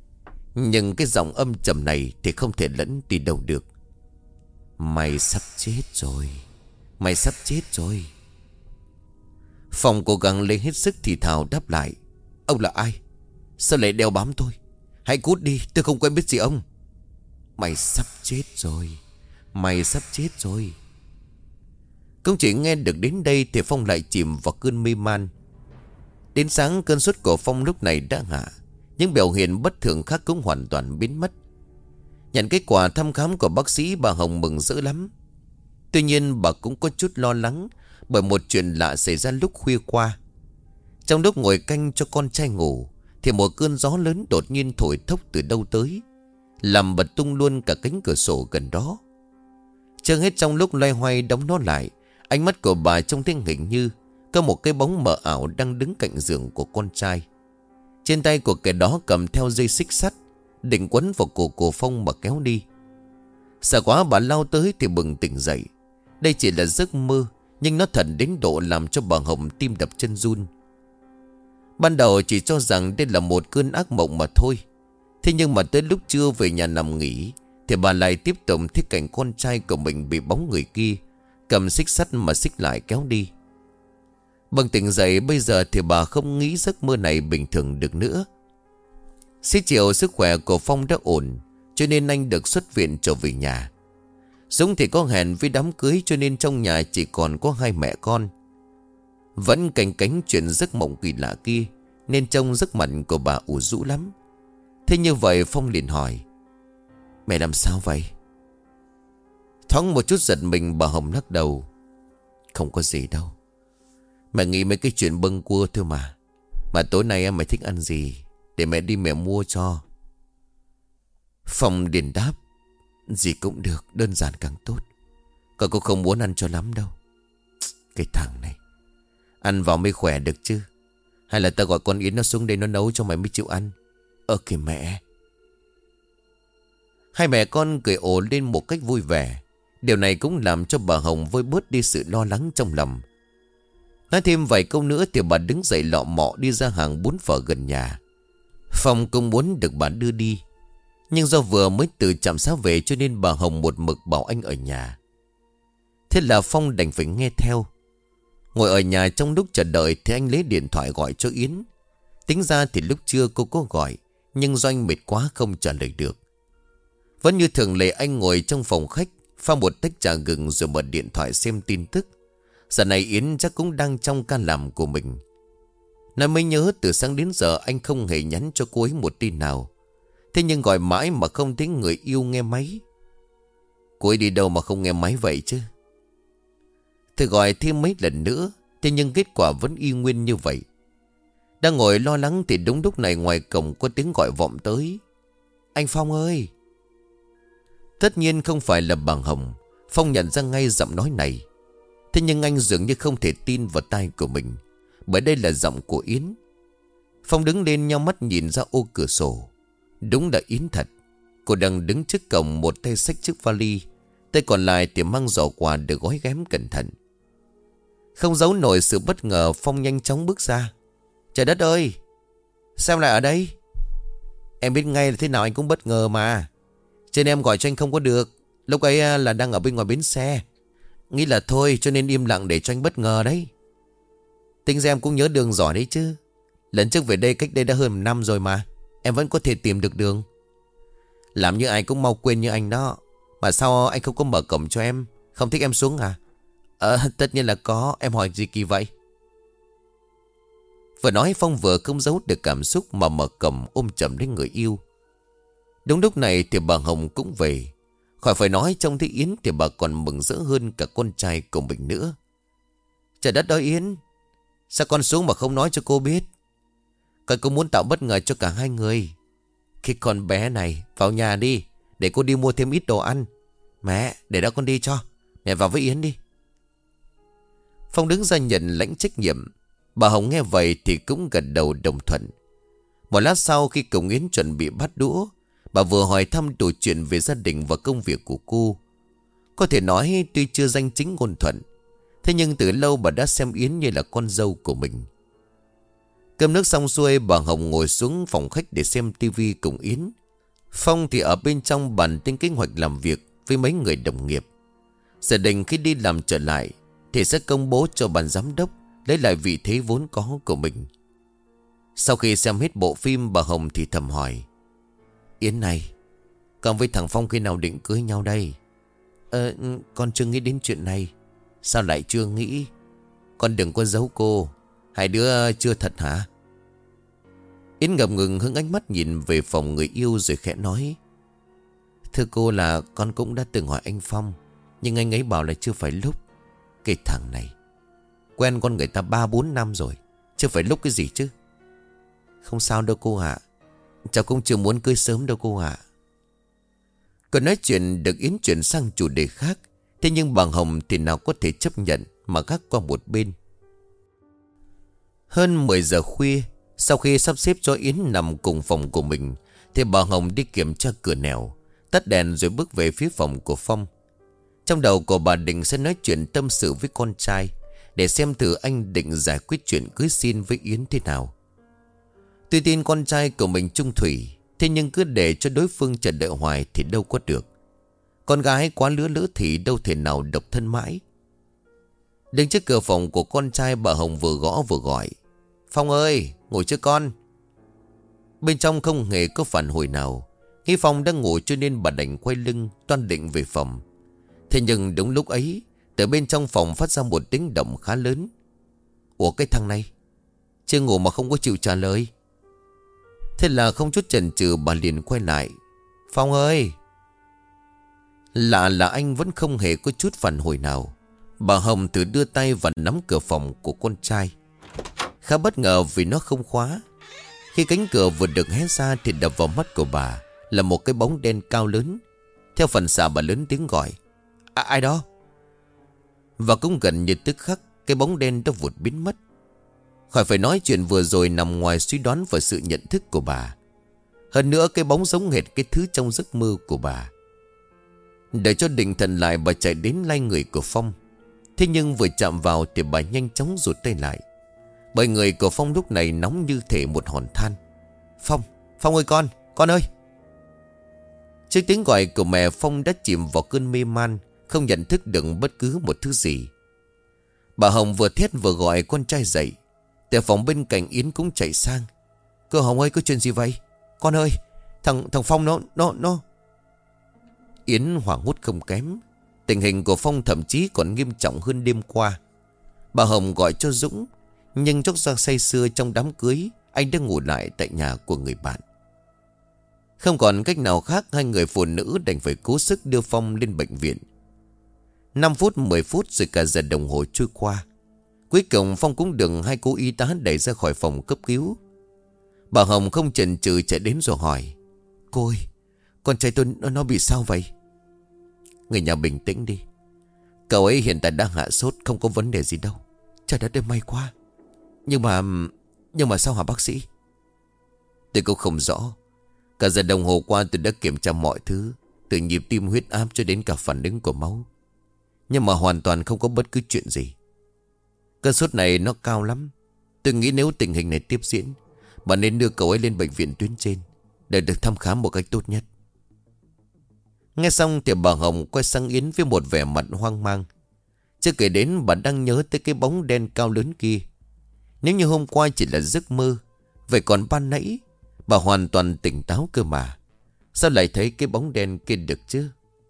Nhưng cái giọng âm trầm này thì không thể lẫn đi đâu được. Mày sắp chết rồi. Mày sắp chết rồi. Phong cố gắng lấy hết sức thì thào đáp lại. Ông là ai? Sao lại đeo bám tôi? Hãy cút đi, tôi không quen biết gì ông. Mày sắp chết rồi. Mày sắp chết rồi. Cũng chỉ nghe được đến đây thì Phong lại chìm vào cơn mê man. Đến sáng cơn sốt của Phong lúc này đã hạ. Những biểu hiện bất thường khác cũng hoàn toàn biến mất. Nhận kết quả thăm khám của bác sĩ, bà Hồng mừng rỡ lắm. Tuy nhiên bà cũng có chút lo lắng bởi một chuyện lạ xảy ra lúc khuya qua. Trong lúc ngồi canh cho con trai ngủ thì một cơn gió lớn đột nhiên thổi thốc từ đâu tới, làm bật tung luôn cả cánh cửa sổ gần đó. Chưa hết trong lúc loay hoay đóng nó lại, ánh mắt của bà trông thấy hình như có một cái bóng mờ ảo đang đứng cạnh giường của con trai. Trên tay của kẻ đó cầm theo dây xích sắt, định quấn vào cổ của Phong mà kéo đi. Sợ quá bà lao tới thì bừng tỉnh dậy. Đây chỉ là giấc mơ, nhưng nó thật đến độ làm cho bà Hồng tim đập chân run. Ban đầu chỉ cho rằng đây là một cơn ác mộng mà thôi. Thế nhưng mà tới lúc trưa về nhà nằm nghỉ thì bà lại tiếp tục thấy cảnh con trai của mình bị bóng người kia cầm xích sắt mà xích lại kéo đi. Bừng tỉnh dậy bây giờ thì bà không nghĩ giấc mơ này bình thường được nữa. Xế chiều sức khỏe của Phong đã ổn, cho nên anh được xuất viện trở về nhà. Dũng thì có hẹn với đám cưới, cho nên trong nhà chỉ còn có hai mẹ con. Vẫn canh cánh chuyện giấc mộng kỳ lạ kia, nên trông giấc mặt của bà ủ rũ lắm. Thế như vậy Phong liền hỏi: Mẹ làm sao vậy? Thoáng một chút giật mình, bà Hồng lắc đầu: Không có gì đâu. Mẹ nghĩ mấy cái chuyện bâng cua thôi mà. Mà tối nay em mày thích ăn gì để mẹ đi mẹ mua cho. Phong liền đáp: Gì cũng được, đơn giản càng tốt. Còn cô không muốn ăn cho lắm đâu. Cái thằng này, ăn vào mới khỏe được chứ. Hay là ta gọi con Yến nó xuống đây nó nấu cho mày mới chịu ăn. Kìa mẹ. Hai mẹ con cười ồ lên một cách vui vẻ. Điều này cũng làm cho bà Hồng vơi bớt đi sự lo lắng trong lòng. Nói thêm vài câu nữa thì bà đứng dậy lọ mọ đi ra hàng bún phở gần nhà. Phong cũng muốn được bà đưa đi, nhưng do vừa mới từ trạm xá về cho nên bà Hồng một mực bảo anh ở nhà. Thế là Phong đành phải nghe theo. Ngồi ở nhà trong lúc chờ đợi thì anh lấy điện thoại gọi cho Yến. Tính ra thì lúc trưa cô có gọi, nhưng do anh mệt quá không trả lời được. Vẫn như thường lệ, anh ngồi trong phòng khách pha một tách trà gừng rồi bật điện thoại xem tin tức. Giờ này Yến chắc cũng đang trong ca làm của mình. Nói mới nhớ từ sáng đến giờ anh không hề nhắn cho cô ấy một tin nào. Thế nhưng gọi mãi mà không thấy người yêu nghe máy. Cô ấy đi đâu mà không nghe máy vậy chứ? Thử gọi thêm mấy lần nữa, thế nhưng kết quả vẫn y nguyên như vậy. Đang ngồi lo lắng thì đúng lúc này ngoài cổng có tiếng gọi vọng tới: Anh Phong ơi! Tất nhiên không phải là bà Hồng. Phong nhận ra ngay giọng nói này. Thế nhưng anh dường như không thể tin vào tai của mình, bởi đây là giọng của Yến. Phong đứng lên nheo mắt nhìn ra ô cửa sổ. Đúng là Yến thật. Cô đang đứng trước cổng, một tay xách chiếc vali, tay còn lại thì mang giỏ quà được gói ghém cẩn thận. Không giấu nổi sự bất ngờ, Phong nhanh chóng bước ra. Trời đất ơi! Sao lại ở đây? Em biết ngay là thế nào anh cũng bất ngờ mà. Trên em gọi cho anh không có được. Lúc ấy là đang ở bên ngoài bến xe. Nghĩ là thôi cho nên im lặng để cho anh bất ngờ đấy. Tính ra em cũng nhớ đường giỏi đấy chứ. Lần trước về đây cách đây đã hơn 1 năm rồi mà. Em vẫn có thể tìm được đường. Làm như ai cũng mau quên như anh đó. Mà sao anh không có mở cổng cho em? Không thích em xuống à? Tất nhiên là có. Em hỏi gì kỳ vậy? Vừa nói Phong vừa không giấu được cảm xúc mà mở cổng ôm chầm lấy người yêu. Đúng lúc này thì bà Hồng cũng về. Khỏi phải nói, trông thấy Yến thì bà còn mừng rỡ hơn cả con trai của mình nữa. Trời đất ơi Yến! Sao con xuống mà không nói cho cô biết? Con cũng muốn tạo bất ngờ cho cả hai người. Cái con bé này, vào nhà đi, để cô đi mua thêm ít đồ ăn. Mẹ, để đó con đi cho. Mẹ vào với Yến đi. Phong đứng ra nhận lãnh trách nhiệm. Bà Hồng nghe vậy thì cũng gật đầu đồng thuận. Một lát sau khi cùng Yến chuẩn bị bắt đũa, bà vừa hỏi thăm đủ chuyện về gia đình và công việc của cô. Có thể nói tuy chưa danh chính ngôn thuận, thế nhưng từ lâu bà đã xem Yến như là con dâu của mình. Cơm nước xong xuôi, bà Hồng ngồi xuống phòng khách để xem tivi cùng Yến. Phong thì ở bên trong bàn tính kế hoạch làm việc với mấy người đồng nghiệp. Giờ định khi đi làm trở lại thì sẽ công bố cho ban giám đốc lấy lại vị thế vốn có của mình. Sau khi xem hết bộ phim, bà Hồng thì thầm hỏi: Yến này, con với thằng Phong khi nào định cưới nhau đây? Con chưa nghĩ đến chuyện này. Sao lại chưa nghĩ? Con đừng có giấu cô. Hai đứa chưa thật hả? Yến ngập ngừng hướng ánh mắt nhìn về phòng người yêu rồi khẽ nói: Thưa cô là con cũng đã từng hỏi anh Phong, nhưng anh ấy bảo là chưa phải lúc. Cái thằng này quen con người ta 3-4 năm rồi, chưa phải lúc cái gì chứ. Không sao đâu cô ạ. Cháu cũng chưa muốn cưới sớm đâu cô ạ. Còn nói chuyện được Yến chuyển sang chủ đề khác. Thế nhưng bà Hồng thì nào có thể chấp nhận mà gác qua một bên. Hơn 10 giờ khuya, sau khi sắp xếp cho Yến nằm cùng phòng của mình, thì bà Hồng đi kiểm tra cửa nẻo, tắt đèn rồi bước về phía phòng của Phong. Trong đầu của bà định sẽ nói chuyện tâm sự với con trai, để xem thử anh định giải quyết chuyện cưới xin với Yến thế nào. Tuy tin con trai của mình trung thủy, thế nhưng cứ để cho đối phương chờ đợi hoài thì đâu có được. Con gái quá lứa lỡ thì đâu thể nào độc thân mãi. Đứng trước cửa phòng của con trai, bà Hồng vừa gõ vừa gọi: Phong ơi, ngủ chưa con? Bên trong không hề có phản hồi nào. Nghĩ Phong đang ngủ cho nên bà đành quay lưng toan định về phòng. Thế nhưng đúng lúc ấy, từ bên trong phòng phát ra một tiếng động khá lớn. Ủa, cái thằng này chưa ngủ mà không có chịu trả lời. Thế là không chút chần chừ, bà liền quay lại: Phong ơi! Lạ là anh vẫn không hề có chút phản hồi nào. Bà Hồng thử đưa tay và nắm cửa phòng của con trai. Khá bất ngờ vì nó không khóa. Khi cánh cửa vừa được hé ra thì đập vào mắt của bà là một cái bóng đen cao lớn. Theo phần xạ, bà lớn tiếng gọi: Ai đó? Và cũng gần như tức khắc, cái bóng đen đã vụt biến mất. Khỏi phải nói, chuyện vừa rồi nằm ngoài suy đoán và sự nhận thức của bà. Hơn nữa, cái bóng giống hệt cái thứ trong giấc mơ của bà. Để cho định thần lại, bà chạy đến lay người của Phong. Thế nhưng vừa chạm vào thì bà nhanh chóng rụt tay lại, bởi người của Phong lúc này nóng như thể một hòn than. Phong ơi, con ơi! Trước tiếng gọi của mẹ, Phong đã chìm vào cơn mê man, không nhận thức được bất cứ một thứ gì. Bà Hồng vừa thét vừa gọi con trai dậy. Từ phòng bên cạnh, Yến cũng chạy sang: Cô Hồng ơi, có chuyện gì vậy? Con ơi, thằng Phong nó... Yến hoảng hốt không kém. Tình hình của Phong thậm chí còn nghiêm trọng hơn đêm qua. Bà Hồng gọi cho Dũng, nhưng chốc ra say sưa trong đám cưới, anh đã ngủ lại tại nhà của người bạn. Không còn cách nào khác, hai người phụ nữ đành phải cố sức đưa Phong lên bệnh viện. 5 phút 10 phút rồi cả giờ đồng hồ trôi qua. Cuối cùng Phong cũng được hai cô y tá đẩy ra khỏi phòng cấp cứu. Bà Hồng không chần chừ chạy đến rồi hỏi: Cô ơi, con trai tôi nó bị sao vậy? Người nhà bình tĩnh đi. Cậu ấy hiện tại đang hạ sốt, không có vấn đề gì đâu. Trời đất ơi, may quá. Nhưng mà sao hả bác sĩ? Tôi cũng không rõ. Cả giờ đồng hồ qua tôi đã kiểm tra mọi thứ, từ nhịp tim, huyết áp cho đến cả phản ứng của máu, nhưng mà hoàn toàn không có bất cứ chuyện gì. Cơn sốt này nó cao lắm. Tôi nghĩ nếu tình hình này tiếp diễn, bạn nên đưa cậu ấy lên bệnh viện tuyến trên để được thăm khám một cách tốt nhất. Nghe xong thì bà Hồng quay sang Yến với một vẻ mặt hoang mang. Chưa kể đến bà đang nhớ tới cái bóng đen cao lớn kia. Nếu như hôm qua chỉ là giấc mơ, vậy còn ban nãy bà hoàn toàn tỉnh táo cơ mà. Sao lại thấy cái bóng đen kia được chứ?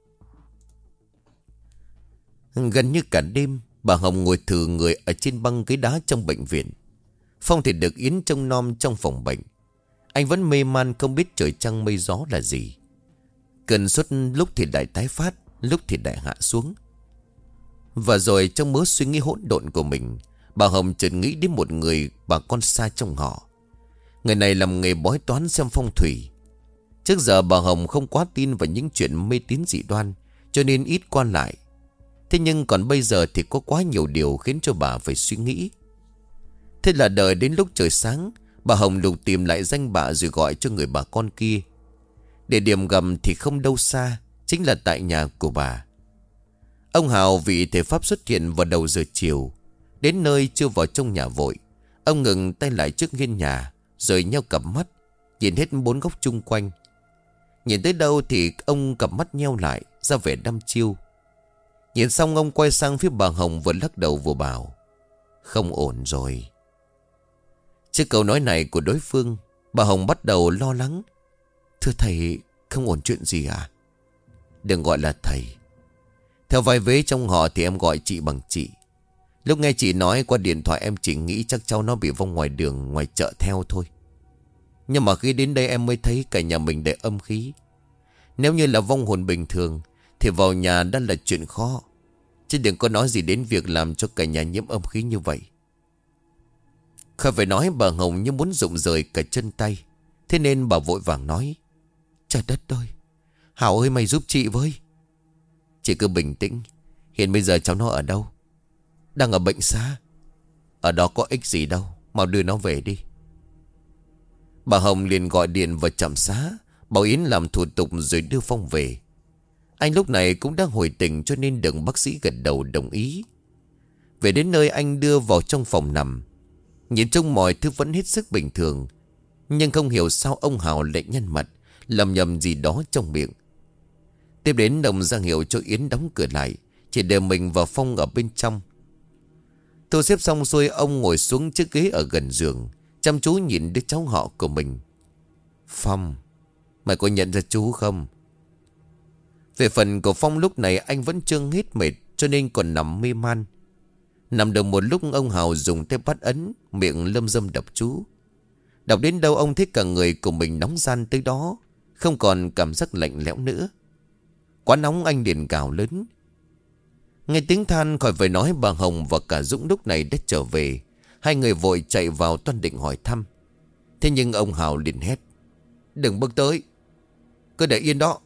Gần như cả đêm, bà Hồng ngồi thử người ở trên băng ghế đá trong bệnh viện. Phong thì được Yến trông nom trong phòng bệnh. Anh vẫn mê man không biết trời trăng mây gió là gì. Cơn sốt lúc thì lại tái phát, lúc thì lại hạ xuống. Và rồi trong mớ suy nghĩ hỗn độn của mình, bà Hồng chợt nghĩ đến một người bà con xa trong họ. Người này làm nghề bói toán xem phong thủy. Trước giờ bà Hồng không quá tin vào những chuyện mê tín dị đoan, cho nên ít quan lại. Thế nhưng còn bây giờ thì có quá nhiều điều khiến cho bà phải suy nghĩ. Thế là đợi đến lúc trời sáng, bà Hồng lục tìm lại danh bạ rồi gọi cho người bà con kia. Địa điểm gặp thì không đâu xa, chính là tại nhà của bà. Ông Hào vị thể pháp xuất hiện vào đầu giờ chiều. Đến nơi chưa vào trong nhà vội, ông ngừng tay lại trước hiên nhà, rồi nheo cặp mắt nhìn hết 4 góc chung quanh. Nhìn tới đâu thì ông cặp mắt nheo lại, ra vẻ đăm chiêu. Nhìn xong ông quay sang phía bà Hồng, vừa lắc đầu vừa bảo: không ổn rồi. Trước câu nói này của đối phương, bà Hồng bắt đầu lo lắng. Thưa thầy, không ổn chuyện gì à? Đừng gọi là thầy. Theo vai vế trong họ thì em gọi chị bằng chị. Lúc nghe chị nói qua điện thoại em chỉ nghĩ chắc cháu nó bị vong ngoài đường, ngoài chợ theo thôi. Nhưng mà khi đến đây em mới thấy cả nhà mình đầy âm khí. Nếu như là vong hồn bình thường thì vào nhà đã là chuyện khó, chứ đừng có nói gì đến việc làm cho cả nhà nhiễm âm khí như vậy. Khỏi phải nói, bà Hồng như muốn rụng rời cả chân tay. Thế nên bà vội vàng nói: trời đất ơi, Hảo ơi, mày giúp chị với. Chị cứ bình tĩnh. Hiện bây giờ cháu nó ở đâu? Đang ở bệnh xá. Ở đó có ích gì đâu, mau đưa nó về đi. Bà Hồng liền gọi điện vào trạm xá, bảo Yến làm thủ tục rồi đưa Phong về. Anh lúc này cũng đang hồi tỉnh, cho nên được bác sĩ gật đầu đồng ý. Về đến nơi, anh đưa vào trong phòng nằm. Nhìn chung mọi thứ vẫn hết sức bình thường, nhưng không hiểu sao ông Hào lại nhăn mặt, lầm nhầm gì đó trong miệng. Tiếp đến đồng ra hiệu cho Yến đóng cửa lại, chỉ để mình và Phong ở bên trong. Thu xếp xong xuôi, ông ngồi xuống chiếc ghế ở gần giường, chăm chú nhìn đứa cháu họ của mình. Phong, mày có nhận ra chú không? Về phần của Phong lúc này anh vẫn chưa hết mệt, cho nên còn nằm mê man. Nằm được một lúc, ông Hào dùng tay bắt ấn, miệng lâm dâm đọc chú. Đọc đến đâu ông thấy cả người của mình nóng ran tới đó, không còn cảm giác lạnh lẽo nữa. Quá nóng, anh liền gào lớn. Nghe tiếng than, khỏi phải nói, bà Hồng và cả Dũng lúc này đã trở về. Hai người vội chạy vào toan định hỏi thăm. Thế nhưng ông Hào liền hét: đừng bước tới, cứ để yên đó.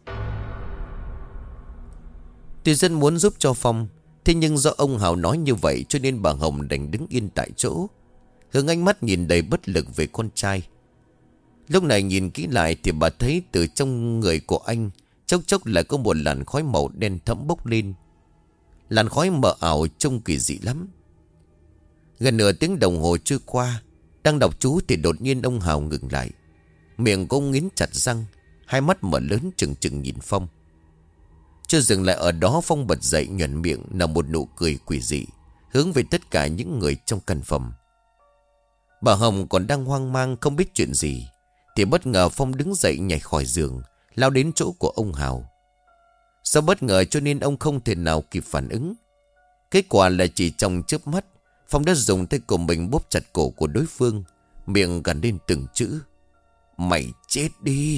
Tuy rất muốn giúp cho Phong, thế nhưng do ông Hào nói như vậy cho nên bà Hồng đành đứng yên tại chỗ, hướng ánh mắt nhìn đầy bất lực về con trai. Lúc này nhìn kỹ lại thì bà thấy từ trong người của anh chốc chốc lại có một làn khói màu đen thẫm bốc lên. Làn khói mờ ảo trông kỳ dị lắm. Gần nửa tiếng đồng hồ trôi qua, đang đọc chú thì đột nhiên ông Hào ngừng lại. Miệng của ông nghiến chặt răng, hai mắt mở lớn trừng trừng nhìn Phong. Chưa dừng lại ở đó, Phong bật dậy nhoẻn miệng nở một nụ cười quỷ dị, hướng về tất cả những người trong căn phòng. Bà Hồng còn đang hoang mang không biết chuyện gì, thì bất ngờ Phong đứng dậy nhảy khỏi giường, lao đến chỗ của ông Hào. Do bất ngờ cho nên ông không thể nào kịp phản ứng. Kết quả là chỉ trong chớp mắt, Phong đã dùng tay của mình bóp chặt cổ của đối phương, miệng gằn lên từng chữ: mày chết đi.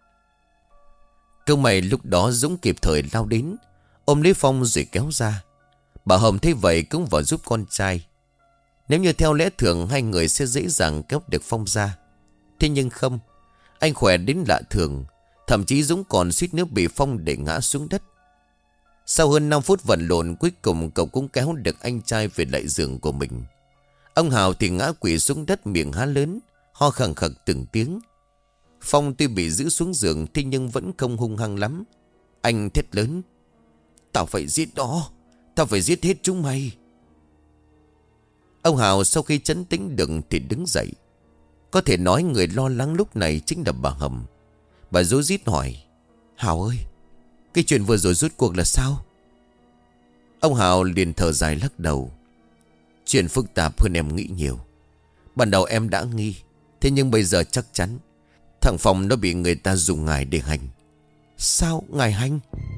Câu mày lúc đó Dũng kịp thời lao đến, ôm lấy Phong rồi kéo ra. Bà Hồng thấy vậy cũng vào giúp con trai. Nếu như theo lẽ thường hai người sẽ dễ dàng kéo được Phong ra, thế nhưng không. Anh khỏe đến lạ thường, thậm chí Dũng còn suýt nữa bị Phong để ngã xuống đất. Sau hơn 5 phút vật lộn, cuối cùng cậu cũng kéo được anh trai về lại giường của mình. Ông Hào thì ngã quỵ xuống đất, miệng há lớn, ho khẳng khặc từng tiếng. Phong tuy bị giữ xuống giường, thế nhưng vẫn không hung hăng lắm. Anh thét lớn: tao phải giết nó, tao phải giết hết chúng mày. Ông Hào sau khi trấn tĩnh được thì đứng dậy. Có thể nói người lo lắng lúc này chính là bà Hồng. Bà rối rít hỏi: Hào ơi, cái chuyện vừa rồi rốt cuộc là sao? Ông Hào liền thở dài lắc đầu: chuyện phức tạp hơn em nghĩ nhiều. Ban đầu em đã nghi, thế nhưng bây giờ chắc chắn thằng Phong nó bị người ta dùng ngài để hành. Sao ngài hành?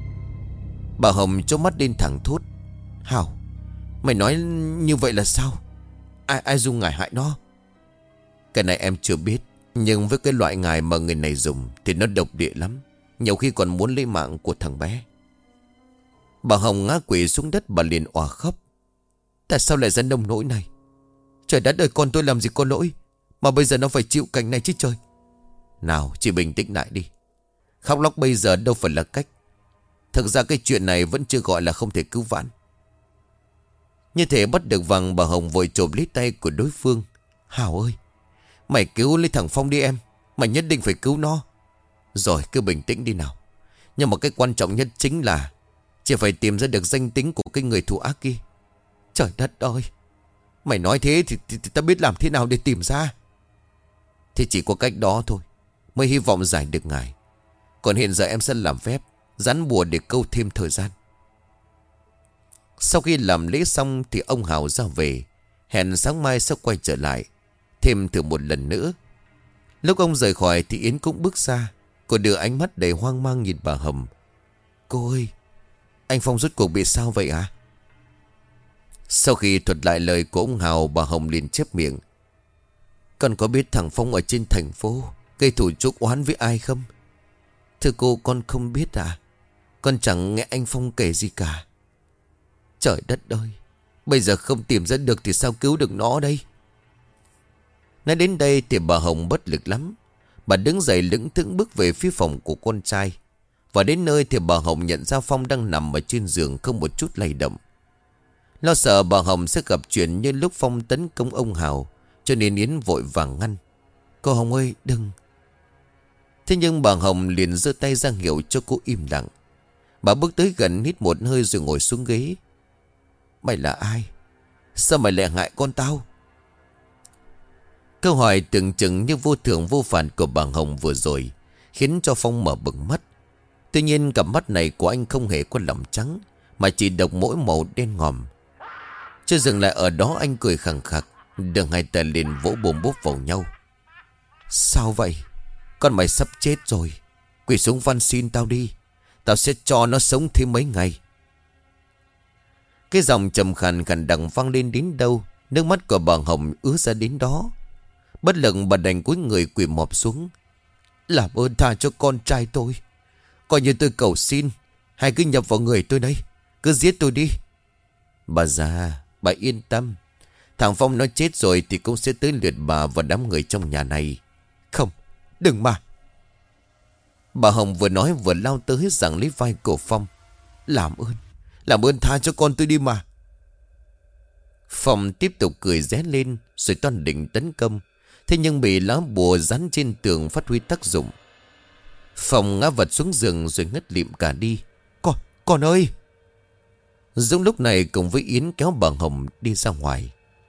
Bà Hồng chố mắt lên thẳng thốt: Hào, mày nói như vậy là sao? Ai dùng ngài hại nó? Cái này em chưa biết, nhưng với cái loại ngài mà người này dùng thì nó độc địa lắm, nhiều khi còn muốn lấy mạng của thằng bé. Bà Hồng ngã quỵ xuống đất, bà liền òa khóc: tại sao lại ra nông nỗi này? Trời đất ơi, con tôi làm gì có lỗi mà bây giờ nó phải chịu cảnh này chứ trời. Nào, chị bình tĩnh lại đi. Khóc lóc bây giờ đâu phải là cách. Thực ra cái chuyện này vẫn chưa gọi là không thể cứu vãn. Như thế bắt được vàng, bà Hồng vội chộp lấy tay của đối phương: Hào ơi, mày cứu lấy thằng Phong đi em. Mày nhất định phải cứu nó. Rồi, cứ bình tĩnh đi nào. Nhưng mà cái quan trọng nhất chính là chỉ phải tìm ra được danh tính của cái người thù ác kia. Trời đất ơi, mày nói thế thì ta biết làm thế nào để tìm ra. Thì chỉ có cách đó thôi mới hy vọng giải được ngài. Còn hiện giờ em sẽ làm phép dán bùa để câu thêm thời gian. Sau khi làm lễ xong thì ông Hào ra về, hẹn sáng mai sẽ quay trở lại, thêm thử một lần nữa. Lúc ông rời khỏi thì Yến cũng bước ra. Cô đưa ánh mắt đầy hoang mang nhìn bà Hồng. Cô ơi, anh Phong rốt cuộc bị sao vậy à? Sau khi thuật lại lời của ông Hào, bà Hồng liền chép miệng. Con có biết thằng Phong ở trên thành phố gây thù chuốc oán với ai không? Thưa cô, con không biết à? Con chẳng nghe anh Phong kể gì cả. Trời đất ơi, bây giờ không tìm ra được thì sao cứu được nó đây? Nói đến đây thì bà Hồng bất lực lắm. Bà đứng dậy lững thững bước về phía phòng của con trai. Và đến nơi thì bà Hồng nhận ra Phong đang nằm ở trên giường không một chút lay động. Lo sợ bà Hồng sẽ gặp chuyện như lúc Phong tấn công ông Hào, cho nên Yến vội vàng ngăn. Cô Hồng ơi, đừng. Thế nhưng bà Hồng liền giơ tay ra hiệu cho cô im lặng. Bà bước tới gần hít một hơi rồi ngồi xuống ghế. Mày là ai? Sao mày lại hại con tao? Câu hỏi tưởng chừng như vô thưởng vô phạt của bà Hồng vừa rồi khiến cho Phong mở bừng mắt. Tuy nhiên cặp mắt này của anh không hề có lòng trắng, mà chỉ độc mỗi màu đen ngòm. Chưa dừng lại ở đó, anh cười khẳng khặc, đưa hai tay lên vỗ bồm bốp vào nhau. Sao vậy? Con mày sắp chết rồi. Quỳ xuống van xin tao đi. Tao sẽ cho nó sống thêm mấy ngày. Cái giọng trầm khàn khàn đằng vang lên đến đâu, nước mắt của bà Hồng ứa ra đến đó. Bất lực bà đành cúi người quỳ mọp xuống. Làm ơn tha cho con trai tôi. Coi như tôi cầu xin. Hãy cứ nhập vào người tôi đây. Cứ giết tôi đi. Bà già, bà yên tâm. Thằng Phong nó chết rồi thì cũng sẽ tới lượt bà và đám người trong nhà này. Không, đừng mà. Bà Hồng vừa nói vừa lao tới giằng lấy vai của Phong. Làm ơn tha cho con tôi đi mà. Phong tiếp tục cười ré lên rồi toan định tấn công. Thế nhưng bị lá bùa dán trên tường phát huy tác dụng. Phong ngã vật xuống giường rồi ngất lịm cả đi. Con ơi! Dũng lúc này cùng với Yến kéo bà Hồng đi ra ngoài.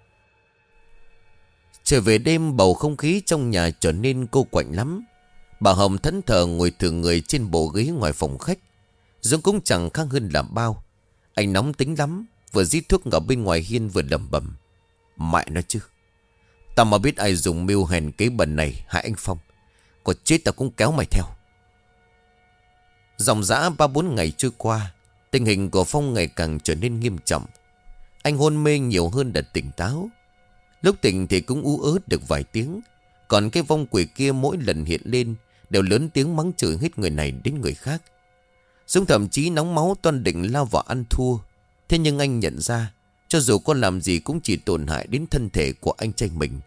Trở về đêm, bầu không khí trong nhà trở nên cô quạnh lắm. Bà Hồng thẫn thờ ngồi thử người trên bộ ghế ngoài phòng khách. Dũng cũng chẳng khác hơn làm bao. Anh nóng tính lắm, vừa rít thuốc ở bên ngoài hiên vừa lẩm bẩm. Mẹ nói chứ, tao mà biết ai dùng mưu hèn kế bẩn này hại anh Phong, có chết tao cũng kéo mày theo. Dòng dã 3-4 ngày trôi qua, tình hình của Phong ngày càng trở nên nghiêm trọng. Anh hôn mê nhiều hơn là tỉnh táo. Lúc tỉnh thì cũng ú ớ được vài tiếng. Còn cái vong quỷ kia mỗi lần hiện lên đều lớn tiếng mắng chửi hết người này đến người khác. Dũng thậm chí nóng máu toan định lao vào ăn thua. Thế nhưng anh nhận ra, cho dù có làm gì cũng chỉ tổn hại đến thân thể của anh trai mình.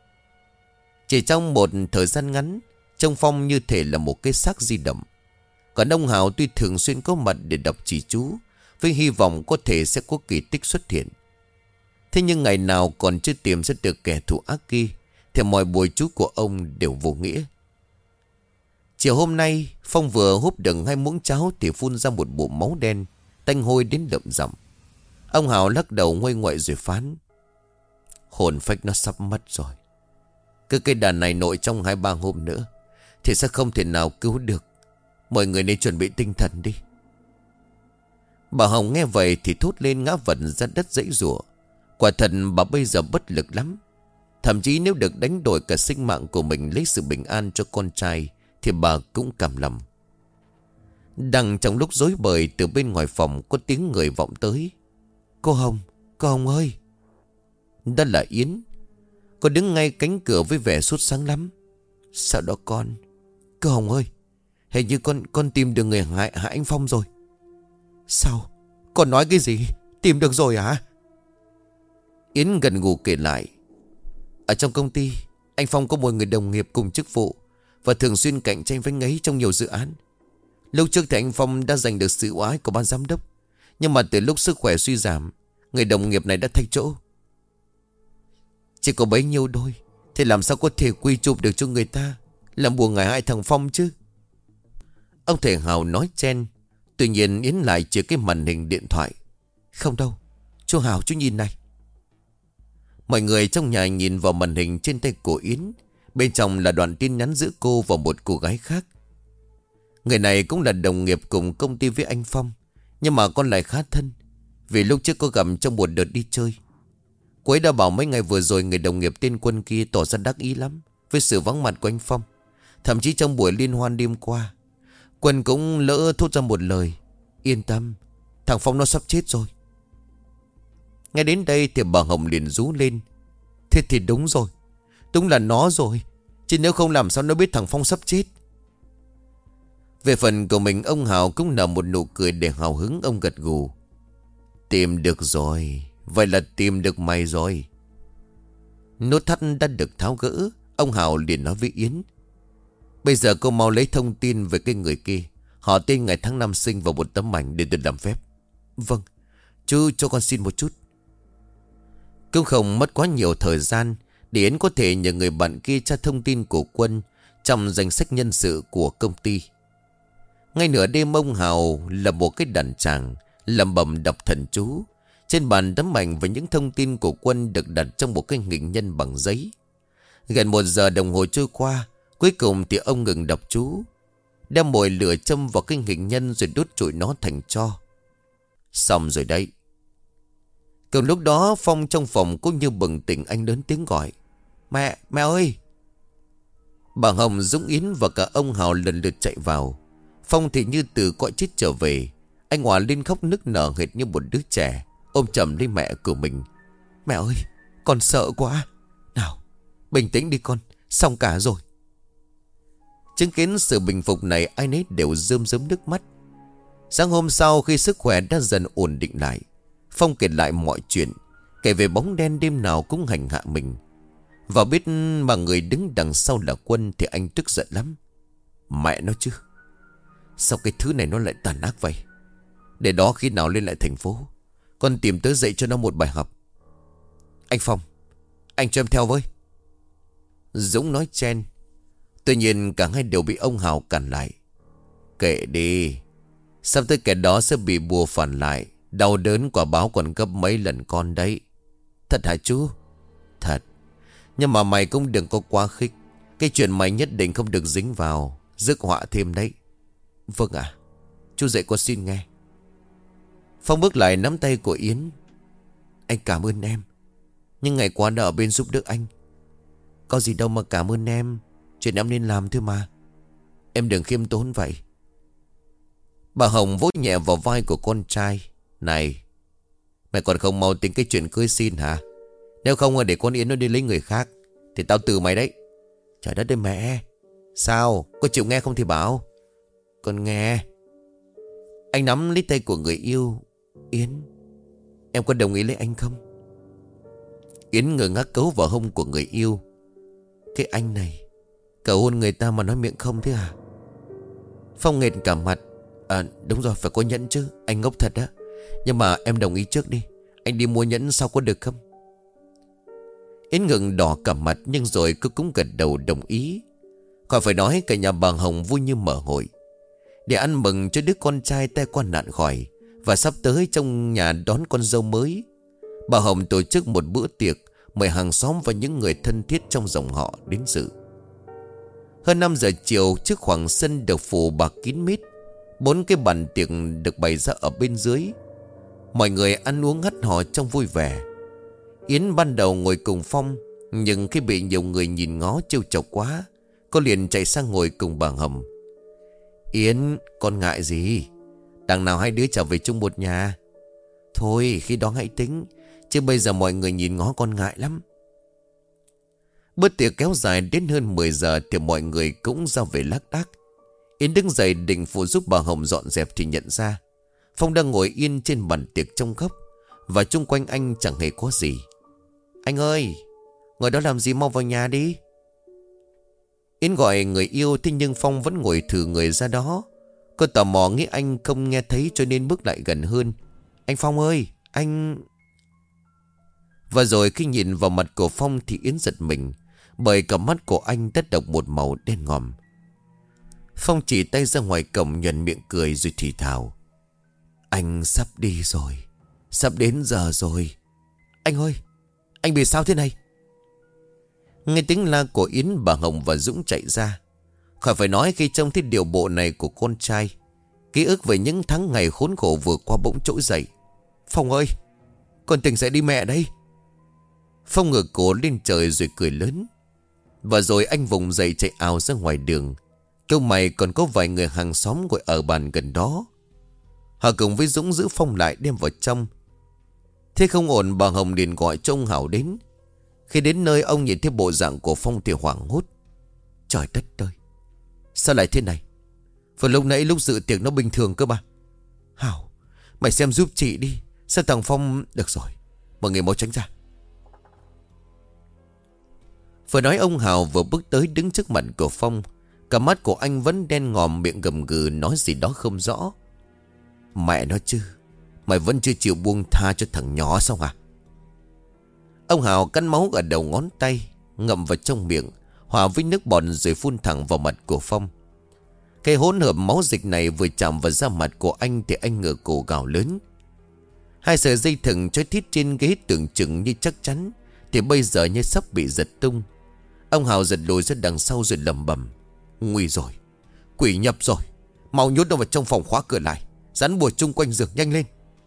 Chỉ trong một thời gian ngắn, trông Phong như thể là một cái xác di động. Còn ông Hào tuy thường xuyên có mặt để đọc chỉ chú, với hy vọng có thể sẽ có kỳ tích xuất hiện. Thế nhưng ngày nào còn chưa tìm ra được kẻ thù ác kia, thì mọi bùa chú của ông đều vô nghĩa. Chiều hôm nay, Phong vừa húp được 2 muỗng cháo thì phun ra một bụng máu đen, tanh hôi đến đậm giọng. Ông Hào lắc đầu nguôi ngoại rồi phán. Hồn phách nó sắp mất rồi. Cứ cái đàn này nội trong 2-3 hôm nữa thì sẽ không thể nào cứu được. Mọi người nên chuẩn bị tinh thần đi. Bà Hồng nghe vậy thì thốt lên ngã vật ra đất giãy giụa. Quả thật bà bây giờ bất lực lắm. Thậm chí nếu được đánh đổi cả sinh mạng của mình lấy sự bình an cho con trai thì bà cũng cảm lòng. Đang trong lúc rối bời, từ bên ngoài phòng có tiếng người vọng tới. Cô Hồng ơi! Đó là Yến. Cô đứng ngay cánh cửa với vẻ sốt sáng lắm. Sao đó con? Cô Hồng ơi! Hình như con tìm được người hại anh Phong rồi. Sao? Con nói cái gì? Tìm được rồi hả? Yến gần gù kể lại. Ở trong công ty, anh Phong có một người đồng nghiệp cùng chức vụ và thường xuyên cạnh tranh với ấy trong nhiều dự án. Lúc trước thì anh Phong đã giành được sự ưu ái của ban giám đốc, nhưng mà từ lúc sức khỏe suy giảm, người đồng nghiệp này đã thay chỗ. Chỉ có bấy nhiêu thôi thì làm sao có thể quy chụp được cho người ta làm buồn ngại hai thằng Phong chứ? Ông thầy Hào nói chen. Tuy nhiên Yến lại chỉ cái màn hình điện thoại. Không đâu, chú Hào chú nhìn này. Mọi người trong nhà nhìn vào màn hình trên tay của Yến. Bên trong là đoạn tin nhắn giữa cô và một cô gái khác. Người này cũng là đồng nghiệp cùng công ty với anh Phong, nhưng mà con lại khá thân, vì lúc trước có gặp trong một đợt đi chơi. Cô ấy đã bảo mấy ngày vừa rồi người đồng nghiệp tên Quân kia tỏ ra đắc ý lắm với sự vắng mặt của anh Phong. Thậm chí trong buổi liên hoan đêm qua, Quân cũng lỡ thốt ra một lời: "Yên tâm, thằng Phong nó sắp chết rồi." Ngay đến đây thì bà Hồng liền rú lên: "Thế thì đúng rồi, đúng là nó rồi. Chứ nếu không làm sao nó biết thằng Phong sắp chết." Về phần của mình, ông Hào cũng nở một nụ cười để hào hứng. Ông gật gù: "Tìm được rồi. Vậy là tìm được mày rồi." Nút thắt đã được tháo gỡ. Ông Hào liền nói với Yến: "Bây giờ cô mau lấy thông tin về cái người kia, họ tên, ngày tháng năm sinh và một tấm ảnh để tôi làm phép." "Vâng, chú cho con xin một chút." Cũng không mất quá nhiều thời gian để Yến có thể nhờ người bạn kia tra thông tin của Quân trong danh sách nhân sự của công ty. Ngay nửa đêm, ông Hào là một cái đàn tràng lẩm bẩm đọc thần chú. Trên bàn tấm ảnh và những thông tin của Quân được đặt trong một cái hình nhân bằng giấy. Gần 1 giờ đồng hồ trôi qua, cuối cùng thì ông ngừng đọc chú, đem mồi lửa châm vào cái hình nhân rồi đốt trụi nó thành tro. Xong rồi đấy. Cùng lúc đó, Phong trong phòng cũng như bừng tỉnh, anh lớn tiếng gọi: Mẹ ơi!" Bà Hồng, Dũng, Yến và cả ông Hào lần lượt chạy vào. Phong thì như từ cõi chết trở về. Anh hòa lên khóc nức nở hệt như một đứa trẻ, ôm chầm lấy mẹ của mình: "Mẹ ơi, con sợ quá. Nào, bình tĩnh đi con, xong cả rồi." Chứng kiến sự bình phục này, ai nấy đều rơm rớm nước mắt. Sáng hôm sau, khi sức khỏe đã dần ổn định lại, Phong kể lại mọi chuyện, kể về bóng đen đêm nào cũng hành hạ mình. Và biết mà người đứng đằng sau là Quân thì anh tức giận lắm. Mẹ nó chứ, sao cái thứ này nó lại tàn ác vậy? Để đó khi nào lên lại thành phố, con tìm tới dạy cho nó một bài học. Anh Phong, anh cho em theo với." Dũng nói chen. Tuy nhiên cả hai đều bị ông Hào cản lại: "Kệ đi, sắp tới kẻ đó sẽ bị bùa phản lại. Đau đớn quả báo còn gấp mấy lần con đấy." "Thật hả chú?" "Thật. Nhưng mà mày cũng đừng có quá khích. Cái chuyện mày nhất định không được dính vào, rước họa thêm đấy." "Vâng ạ, chú dạy con xin nghe." Phong bước lại nắm tay của Yến: "Anh cảm ơn em, nhưng ngày qua đã ở bên giúp đỡ anh. Có gì đâu mà cảm ơn em, chuyện em nên làm thôi mà. Em đừng khiêm tốn vậy." Bà Hồng vỗ nhẹ vào vai của con trai: "Này, mày còn không mau tính cái chuyện cưới xin hả? Nếu không để con Yến nó đi lấy người khác thì tao từ mày đấy." "Trời đất ơi mẹ! Sao? Có chịu nghe không thì bảo." "Con nghe." Anh nắm lấy tay của người yêu: "Yến, em có đồng ý lấy anh không?" Yến ngơ ngác cấu vào hông của người yêu: "Cái anh này, cầu hôn người ta mà nói miệng không thế à?" Phong nghệt cả mặt: Đúng rồi, phải có nhẫn chứ. Anh ngốc thật á. Nhưng mà em đồng ý trước đi, anh đi mua nhẫn sau có được không?" Yến ngừng đỏ cả mặt, nhưng rồi cứ cũng gật đầu đồng ý. Khỏi phải nói, cả nhà bà Hồng vui như mở hội. Để ăn mừng cho đứa con trai tai qua nạn khỏi và sắp tới trong nhà đón con dâu mới, bà Hồng tổ chức một bữa tiệc, mời hàng xóm và những người thân thiết trong dòng họ đến dự. Hơn 5 giờ chiều, trước khoảng sân được phủ bạt kín mít, 4 cái bàn tiệc được bày ra ở bên dưới. Mọi người ăn uống hắt hò trong vui vẻ. Yến ban đầu ngồi cùng Phong, nhưng khi bị nhiều người nhìn ngó trêu chọc quá, cô liền chạy sang ngồi cùng bà Hồng. "Yến, con ngại gì? Đằng nào hai đứa trở về chung một nhà. Thôi khi đó hãy tính, chứ bây giờ mọi người nhìn ngó con ngại lắm." Bữa tiệc kéo dài đến hơn 10 giờ thì mọi người cũng ra về lác đác. Yến đứng dậy định phụ giúp bà Hồng dọn dẹp thì nhận ra Phong đang ngồi yên trên bàn tiệc trong góc, và chung quanh anh chẳng hề có gì. "Anh ơi, ngồi đó làm gì, mau vào nhà đi." Yến gọi người yêu, thế nhưng Phong vẫn ngồi thử người ra đó. Cô tò mò nghĩ anh không nghe thấy cho nên bước lại gần hơn. "Anh Phong ơi, anh..." Và rồi khi nhìn vào mặt của Phong thì Yến giật mình, bởi cặp mắt của anh tất độc một màu đen ngòm. Phong chỉ tay ra ngoài cổng, nhuận miệng cười rồi thì thào: "Anh sắp đi rồi, sắp đến giờ rồi." "Anh ơi, anh bị sao thế này?" Nghe tiếng la của Yến, bà Hồng và Dũng chạy ra. Khỏi phải nói khi trông thấy điều bộ này của con trai, ký ức về những tháng ngày khốn khổ vừa qua bỗng trỗi dậy. Phong ơi, con tỉnh dậy đi mẹ đây. Phong ngửa cổ lên trời rồi cười lớn. Và rồi anh vùng dậy chạy ào ra ngoài đường. Câu mày còn có vài người hàng xóm ngồi ở bàn gần đó. Họ cùng với Dũng giữ Phong lại đem vào trong. Thế không ổn, bà Hồng liền gọi cho ông Hảo đến. Khi đến nơi, ông nhìn thấy bộ dạng của Phong thì hoảng hốt. Trời đất ơi, sao lại thế này? Vừa lúc nãy lúc dự tiệc nó bình thường cơ mà. Hảo, mày xem giúp chị đi. Sao thằng Phong... Được rồi, mọi người mau tránh ra. Vừa nói ông Hào vừa bước tới đứng trước mặt của Phong. Cả mắt của anh vẫn đen ngòm, miệng gầm gừ nói gì đó không rõ. Mẹ nó chứ, mày vẫn chưa chịu buông tha cho thằng nhỏ sao hả? Ông Hào cắn máu ở đầu ngón tay, ngậm vào trong miệng, hòa với nước bọt rồi phun thẳng vào mặt của Phong. Cái hỗn hợp máu dịch này vừa chạm vào da mặt của anh thì anh ngửa cổ gào lớn. Hai sợi dây thừng trói thít trên ghế tưởng chừng như chắc chắn thì bây giờ như sắp bị giật tung. Ông Hào giật lùi ra đằng sau rồi lẩm bẩm. Nguy rồi, quỷ nhập rồi. Mau nhốt nó vào trong phòng, khóa cửa lại, dán bùa chung quanh giường, nhanh lên.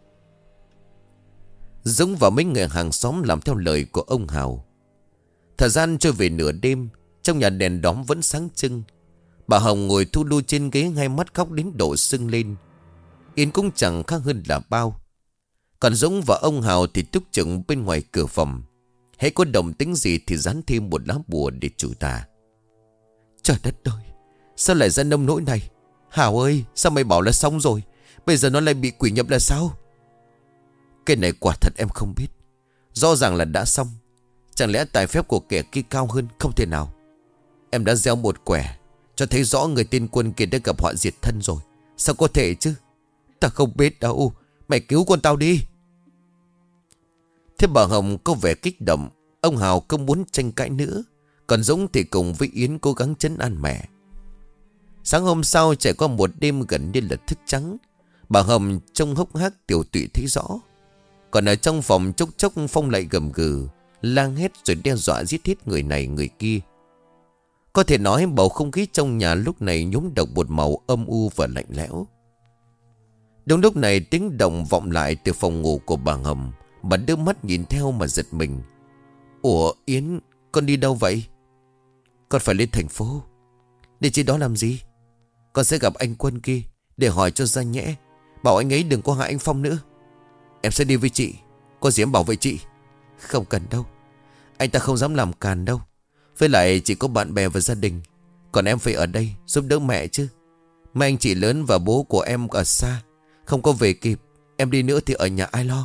Dũng và mấy người hàng xóm làm theo lời của ông Hào. Thời gian trôi về nửa đêm. Trong nhà đèn đóm vẫn sáng trưng. Bà Hồng ngồi thu lu trên ghế, hai mắt khóc đến độ sưng lên. Yến cũng chẳng khác hơn là bao. Còn Dũng và ông Hào thì túc trực bên ngoài cửa phòng. Hễ có động tính gì thì dán thêm một lá bùa để trừ tà. Trời đất ơi, sao lại ra nông nỗi này? Hào ơi, sao mày bảo là xong rồi, bây giờ nó lại bị quỷ nhập là sao? Cái này quả thật em không biết. Rõ ràng là đã xong. Chẳng lẽ tài phép của kẻ kia cao hơn? Không thể nào. Em đã gieo một quẻ, cho thấy rõ người tên Quân kia đã gặp họa diệt thân rồi. Sao có thể chứ? Ta không biết đâu. Mày cứu con tao đi. Thế bà Hồng có vẻ kích động. Ông Hào không muốn tranh cãi nữa. Còn Dũng thì cùng với Yến cố gắng trấn an mẹ. Sáng hôm sau trải qua một đêm gần như là thức trắng. Bà Hồng trông hốc hác tiểu tụy thấy rõ. Còn ở trong phòng chốc chốc Phong lại gầm gừ, lang hét rồi đe dọa giết hết người này người kia. Có thể nói bầu không khí trong nhà lúc này nhuốm độc một màu âm u và lạnh lẽo. Đúng lúc này tiếng động vọng lại từ phòng ngủ của bà Hồng. Bà đưa mắt nhìn theo mà giật mình. Ủa Yến, con đi đâu vậy? Con phải lên thành phố. Đi trên đó làm gì? Con sẽ gặp anh Quân kia để hỏi cho ra nhẽ. Bảo anh ấy đừng có hại anh Phong nữa. Em sẽ đi với chị. Có gì em bảo vệ chị. Không cần đâu, anh ta không dám làm càn đâu. Với lại chỉ có bạn bè và gia đình. Còn em phải ở đây giúp đỡ mẹ chứ. Mấy anh chị lớn và bố của em ở xa, không có về kịp. Em đi nữa thì ở nhà ai lo?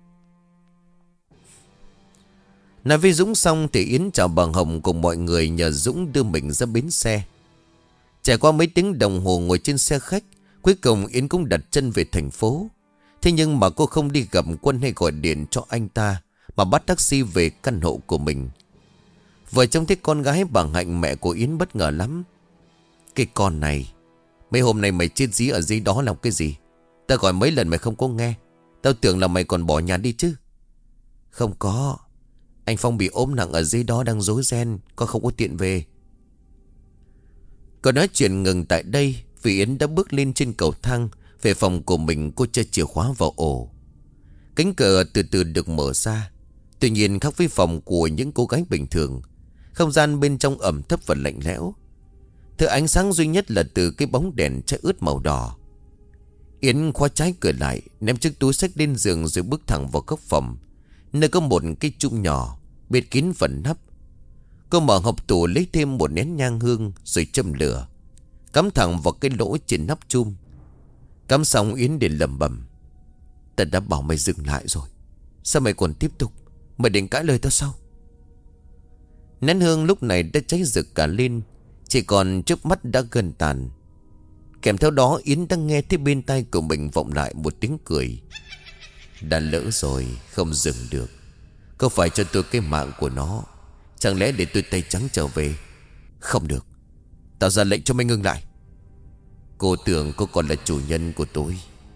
Nói với Dũng xong thì Yến chào bà Hồng cùng mọi người nhờ Dũng đưa mình ra bến xe. Trải qua mấy tiếng đồng hồ ngồi trên xe khách, cuối cùng Yến cũng đặt chân về thành phố. Thế nhưng mà cô không đi gặp Quân hay gọi điện cho anh ta, mà bắt taxi về căn hộ của mình. Vợ trông thấy con gái bà Hạnh mẹ của Yến bất ngờ lắm. Cái con này, mấy hôm nay mày chết dí ở dưới đó làm cái gì? Ta gọi mấy lần mày không có nghe. Tao tưởng là mày còn bỏ nhà đi chứ. Không có, anh Phong bị ốm nặng ở dưới đó đang rối ren, con không có tiện về. Câu nói chuyện ngừng tại đây vì Yến đã bước lên trên cầu thang. Về phòng của mình, cô cho chìa khóa vào ổ. Cánh cửa từ từ được mở ra. Tuy nhiên khác với phòng của những cô gái bình thường, không gian bên trong ẩm thấp và lạnh lẽo. Thứ ánh sáng duy nhất là từ cái bóng đèn cháy ướt màu đỏ. Yến khóa trái cửa lại, ném chiếc túi xách lên giường rồi bước thẳng vào góc phòng, nơi có một cái chum nhỏ bịt kín phần nắp. Cô mở hộp tủ lấy thêm một nén nhang hương rồi châm lửa, cắm thẳng vào cái lỗ trên nắp chum. Cắm xong Yến để lẩm bẩm. Ta đã bảo mày dừng lại rồi, sao mày còn tiếp tục? Mày định cãi lời tao sao? Nén hương lúc này đã cháy rực cả lên, chỉ còn trước mắt đã gần tàn. Kèm theo đó Yến đang nghe thấy bên tai của mình vọng lại một tiếng cười. Đã lỡ rồi, không dừng được. Có phải cho tôi cái mạng của nó, chẳng lẽ để tôi tay trắng trở về? Không được, tao ra lệnh cho mày ngừng lại. Cô tưởng cô còn là chủ nhân của tôi.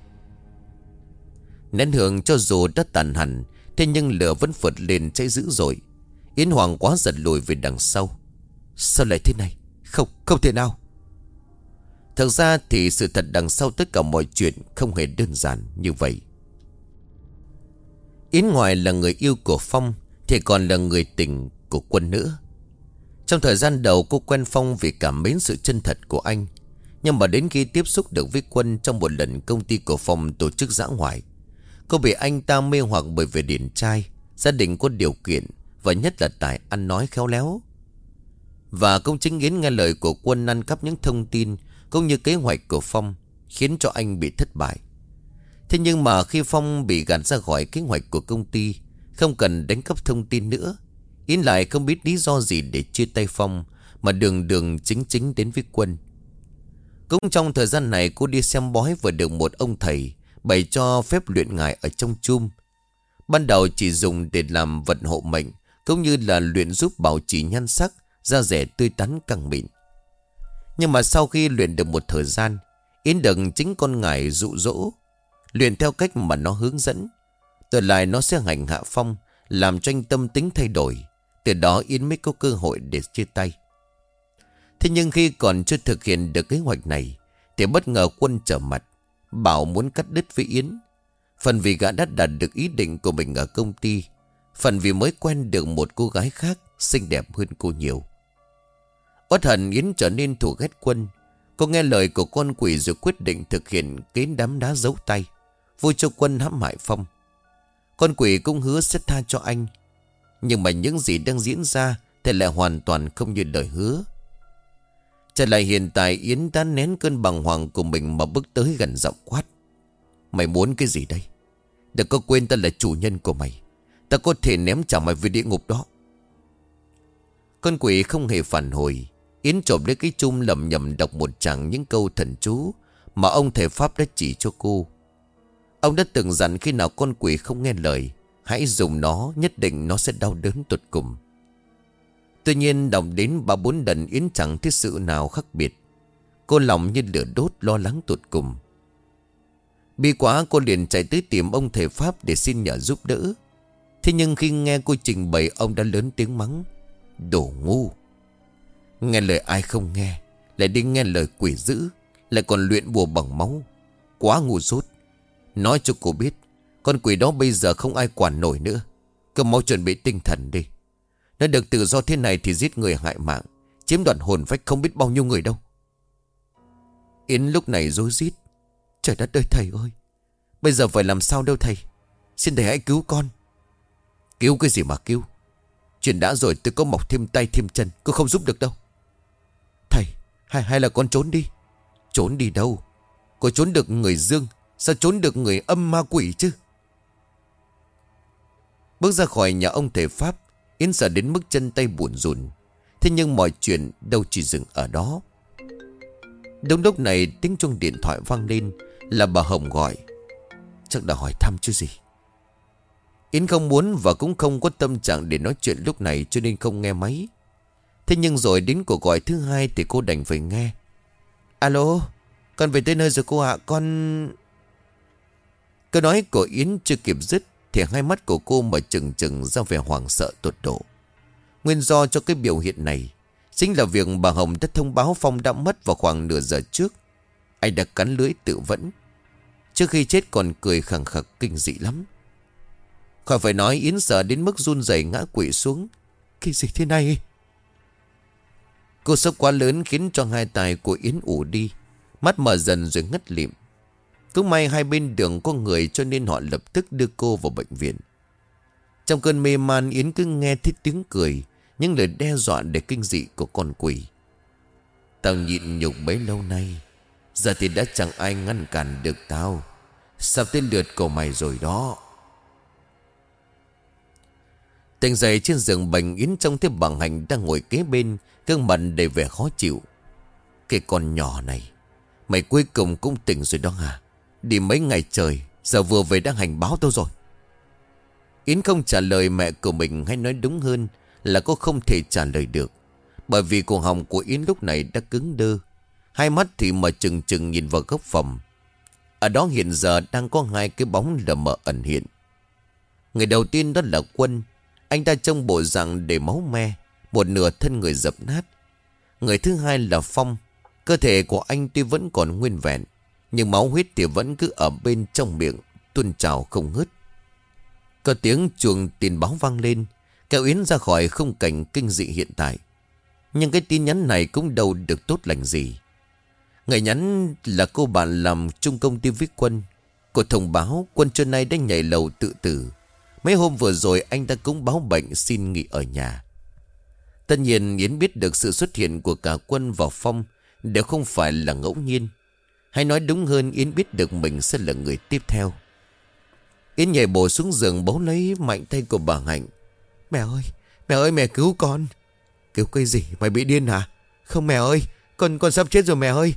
Nén hương cho dù đã tàn hẳn, thế nhưng lửa vẫn phật lên cháy dữ dội. Yến hoảng quá giật lùi về đằng sau. Sao lại thế này? Không thể nào. Thực ra thì sự thật đằng sau tất cả mọi chuyện không hề đơn giản như vậy. Yến ngoài là người yêu của Phong thì còn là người tình của Quân nữa. Trong thời gian đầu cô quen Phong vì cảm mến sự chân thật của anh. Nhưng mà đến khi tiếp xúc được với Quân trong một lần công ty của Phong tổ chức dã ngoại, cô bị anh ta mê hoặc bởi vẻ điển trai, gia đình có điều kiện và nhất là tài ăn nói khéo léo. Và cũng chính Yến nghe lời của Quân ăn cắp những thông tin cũng như kế hoạch của Phong, khiến cho anh bị thất bại. Thế nhưng mà khi Phong bị gạt ra khỏi kế hoạch của công ty, không cần đánh cắp thông tin nữa, Yến lại không biết lý do gì để chia tay Phong, mà đường đường chính chính đến với Quân. Cũng trong thời gian này cô đi xem bói và được một ông thầy bày cho phép luyện ngải ở trong chum. Ban đầu chỉ dùng để làm vật hộ mệnh, cũng như là luyện giúp bảo trì nhan sắc, da dẻ tươi tắn căng mịn. Nhưng mà sau khi luyện được một thời gian, Yến được chính con ngải dụ dỗ, luyện theo cách mà nó hướng dẫn. Từ lại nó sẽ hành hạ Phong, làm cho anh tâm tính thay đổi. Từ đó Yến mới có cơ hội để chia tay. Thế nhưng khi còn chưa thực hiện được kế hoạch này thì bất ngờ Quân trở mặt, bảo muốn cắt đứt với Yến. Phần vì gã đã đạt được ý định của mình ở công ty, phần vì mới quen được một cô gái khác xinh đẹp hơn cô nhiều. Uất hận Yến trở nên thù ghét Quân. Cô nghe lời của con quỷ rồi quyết định thực hiện kế đám đá giấu tay, vui cho Quân hãm hại Phong. Con quỷ cũng hứa sẽ tha cho anh, nhưng mà những gì đang diễn ra thì lại hoàn toàn không như lời hứa. Trở lại hiện tại, Yến đã nén cơn bàng hoàng của mình mà bước tới gần giọng quát: "Mày muốn cái gì đây? Đừng có quên ta là chủ nhân của mày. Ta có thể ném trả mày về địa ngục đó." Con quỷ không hề phản hồi. Yến trộm lấy cái chum lẩm nhẩm đọc một tràng những câu thần chú mà ông thầy Pháp đã chỉ cho cô. Ông đã từng dặn khi nào con quỷ không nghe lời, hãy dùng nó, nhất định nó sẽ đau đớn tột cùng. Tuy nhiên đọc đến 3-4 lần Yến chẳng thấy sự nào khác biệt. Cô lòng như lửa đốt, lo lắng tột cùng. Bi quá, cô liền chạy tới tìm ông thầy Pháp để xin nhờ giúp đỡ. Thế nhưng khi nghe cô trình bày, ông đã lớn tiếng mắng: "Đồ ngu! Nghe lời ai không nghe, lại đi nghe lời quỷ dữ, lại còn luyện bùa bằng máu. Quá ngu dốt. Nói cho cô biết, con quỷ đó bây giờ không ai quản nổi nữa. Cứ mau chuẩn bị tinh thần đi. Nó được tự do thế này thì giết người hại mạng, chiếm đoạt hồn phách không biết bao nhiêu người đâu." Yến lúc này rối rít: "Trời đất ơi thầy ơi, bây giờ phải làm sao đâu thầy? Xin thầy hãy cứu con." "Cứu cái gì mà cứu? Chuyện đã rồi, tôi có mọc thêm tay thêm chân, cô không giúp được đâu." "Thầy, hay là con trốn đi." "Trốn đi đâu? Cô trốn được người dương, sao trốn được người âm ma quỷ chứ?" Bước ra khỏi nhà ông thầy Pháp, Yến sợ đến mức chân tay buồn rùn. Thế nhưng mọi chuyện đâu chỉ dừng ở đó. Đúng lúc này tiếng chuông điện thoại vang lên, là bà Hồng gọi. Chắc đã hỏi thăm chứ gì. Yến không muốn và cũng không có tâm trạng để nói chuyện lúc này, cho nên không nghe máy. Thế nhưng rồi đến cuộc gọi thứ hai thì cô đành phải nghe. "Alo, con về tới nơi rồi cô ạ, con..." Câu nói của Yến chưa kịp dứt thì hai mắt của cô mở trừng trừng ra vẻ hoảng sợ tột độ. Nguyên do cho cái biểu hiện này chính là việc bà Hồng đã thông báo Phong đã mất vào khoảng nửa giờ trước. Anh đã cắn lưỡi tự vẫn. Trước khi chết còn cười khẳng khặc kinh dị lắm. Khỏi phải nói, Yến sợ đến mức run rẩy ngã quỵ xuống. "Cái gì thế này?" Cô sốc quá lớn khiến cho hai tay của Yến ù đi, mắt mở dần rồi ngất lịm. Cũng may hai bên đường có người cho nên họ lập tức đưa cô vào bệnh viện. Trong cơn mê man, Yến cứ nghe thấy tiếng cười, những lời đe dọa để kinh dị của con quỷ. "Tao nhịn nhục bấy lâu nay, giờ thì đã chẳng ai ngăn cản được tao. Sắp tới lượt của mày rồi đó." Tỉnh dậy trên giường bệnh, Yến trông thấy bà Hạnh đang ngồi kế bên, gương mặt đầy vẻ khó chịu. "Cái con nhỏ này, mày cuối cùng cũng tỉnh rồi đó hả? Đi mấy ngày trời, giờ vừa về đã hành báo tao rồi." Yến không trả lời mẹ của mình, hay nói đúng hơn là cô không thể trả lời được. Bởi vì cổ họng của Yến lúc này đã cứng đơ, hai mắt thì mở trừng trừng nhìn vào góc phòng. Ở đó hiện giờ đang có hai cái bóng lờ mờ ẩn hiện. Người đầu tiên đó là Quân. Anh ta trông bộ dạng đầy máu me, một nửa thân người dập nát. Người thứ hai là Phong. Cơ thể của anh tuy vẫn còn nguyên vẹn, nhưng máu huyết thì vẫn cứ ở bên trong miệng tuôn trào không ngớt. Có tiếng chuông tin báo vang lên, kéo Yến ra khỏi khung cảnh kinh dị hiện tại. Nhưng cái tin nhắn này cũng đâu được tốt lành gì. Người nhắn là cô bạn làm chung công ty với Quân. Cô thông báo Quân trưa nay đã nhảy lầu tự tử. Mấy hôm vừa rồi anh ta cũng báo bệnh xin nghỉ ở nhà. Tất nhiên Yến biết được sự xuất hiện của cả Quân và Phong đều không phải là ngẫu nhiên. Hay nói đúng hơn, Yến biết được mình sẽ là người tiếp theo. Yến nhảy bổ xuống giường bấu lấy mạnh tay của bà Hạnh. Mẹ ơi mẹ cứu con. Cứu cái gì, mày bị điên hả? Không mẹ ơi, con sắp chết rồi mẹ ơi.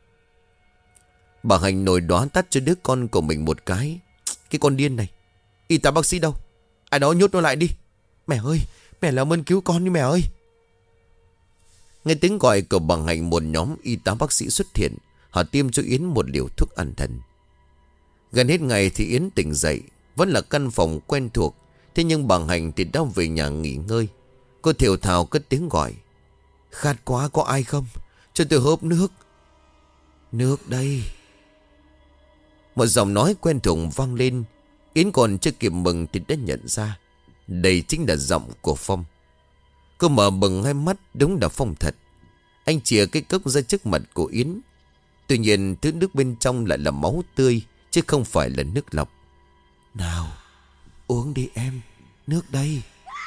Bà Hạnh nổi đoán tắt cho đứa con của mình một cái. Cái con điên này, y tá bác sĩ đâu? Ai đó nhốt nó lại đi. Mẹ ơi, mẹ làm ơn cứu con đi mẹ ơi. Nghe tiếng gọi của bà Hạnh, một nhóm y tá bác sĩ xuất hiện. Họ tiêm cho Yến một liều thuốc an thần. Gần hết ngày thì Yến tỉnh dậy. Vẫn là căn phòng quen thuộc. Thế nhưng bà Hạnh thì đã về nhà nghỉ ngơi. Cô thều thào cất tiếng gọi. Khát quá, có ai không? Cho tôi hớp nước. Nước đây. Một giọng nói quen thuộc vang lên. Yến còn chưa kịp mừng thì đã nhận ra đây chính là giọng của Phong. Cô mở bừng hai mắt, đúng là Phong thật. Anh chìa cái cốc ra trước mặt của Yến. Tuy nhiên thứ nước bên trong lại là máu tươi, chứ không phải là nước lọc. Nào, uống đi em, nước đây.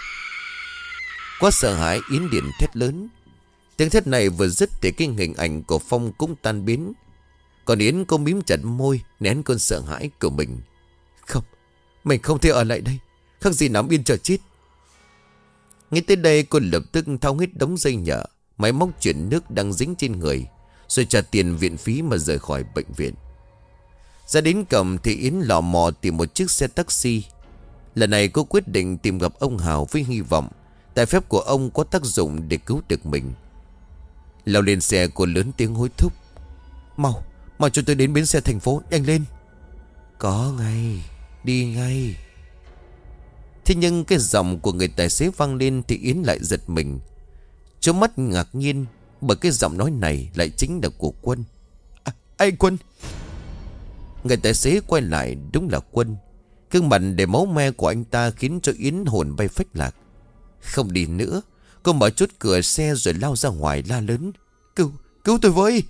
Quá sợ hãi, Yến điện thét lớn. Tiếng thét này vừa dứt thì cái hình ảnh của Phong cũng tan biến. Còn Yến cô mím chặt môi, nén cơn sợ hãi của mình. Không, mình không thể ở lại đây, khác gì nằm yên chờ chết. Ngay tới đây cô lập tức thao hết đống dây nhợ, máy móc chuyển nước đang dính trên người, rồi trả tiền viện phí mà rời khỏi bệnh viện. Ra đến cổng thì Yến lò mò tìm một chiếc xe taxi. Lần này cô quyết định tìm gặp ông Hào với hy vọng tài phép của ông có tác dụng để cứu được mình. Leo lên xe cô lớn tiếng hối thúc. Mau cho tôi đến bến xe thành phố, nhanh lên. Có ngay, đi ngay. Thế nhưng cái giọng của người tài xế vang lên thì Yến lại giật mình. Chớp mắt ngạc nhiên bởi cái giọng nói này lại chính là của Quân. Anh Quân. Người tài xế quay lại, đúng là Quân. Gương mặt đầy máu me của anh ta khiến cho Yến hồn bay phách lạc. Không đi nữa, cô mở chốt cửa xe rồi lao ra ngoài la lớn. Cứu tôi với.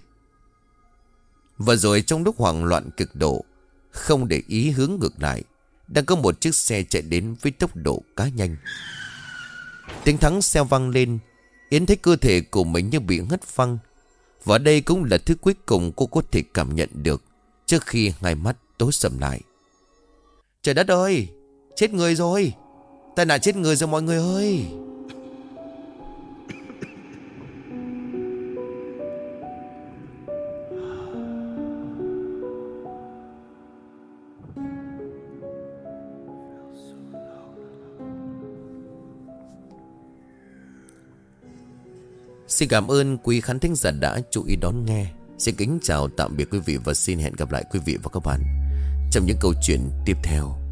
Và rồi trong lúc hoảng loạn cực độ, không để ý hướng ngược lại, đang có một chiếc xe chạy đến với tốc độ khá nhanh. Tiếng thắng xe vang lên. Yến thấy cơ thể của mình như bị ngất phăng. Và đây cũng là thứ cuối cùng cô có thể cảm nhận được trước khi hai mắt tối sầm lại. Trời đất ơi, chết người rồi. Tai nạn chết người rồi mọi người ơi. Xin cảm ơn quý khán thính giả đã chú ý đón nghe. Xin kính chào tạm biệt quý vị và xin hẹn gặp lại quý vị và các bạn trong những câu chuyện tiếp theo.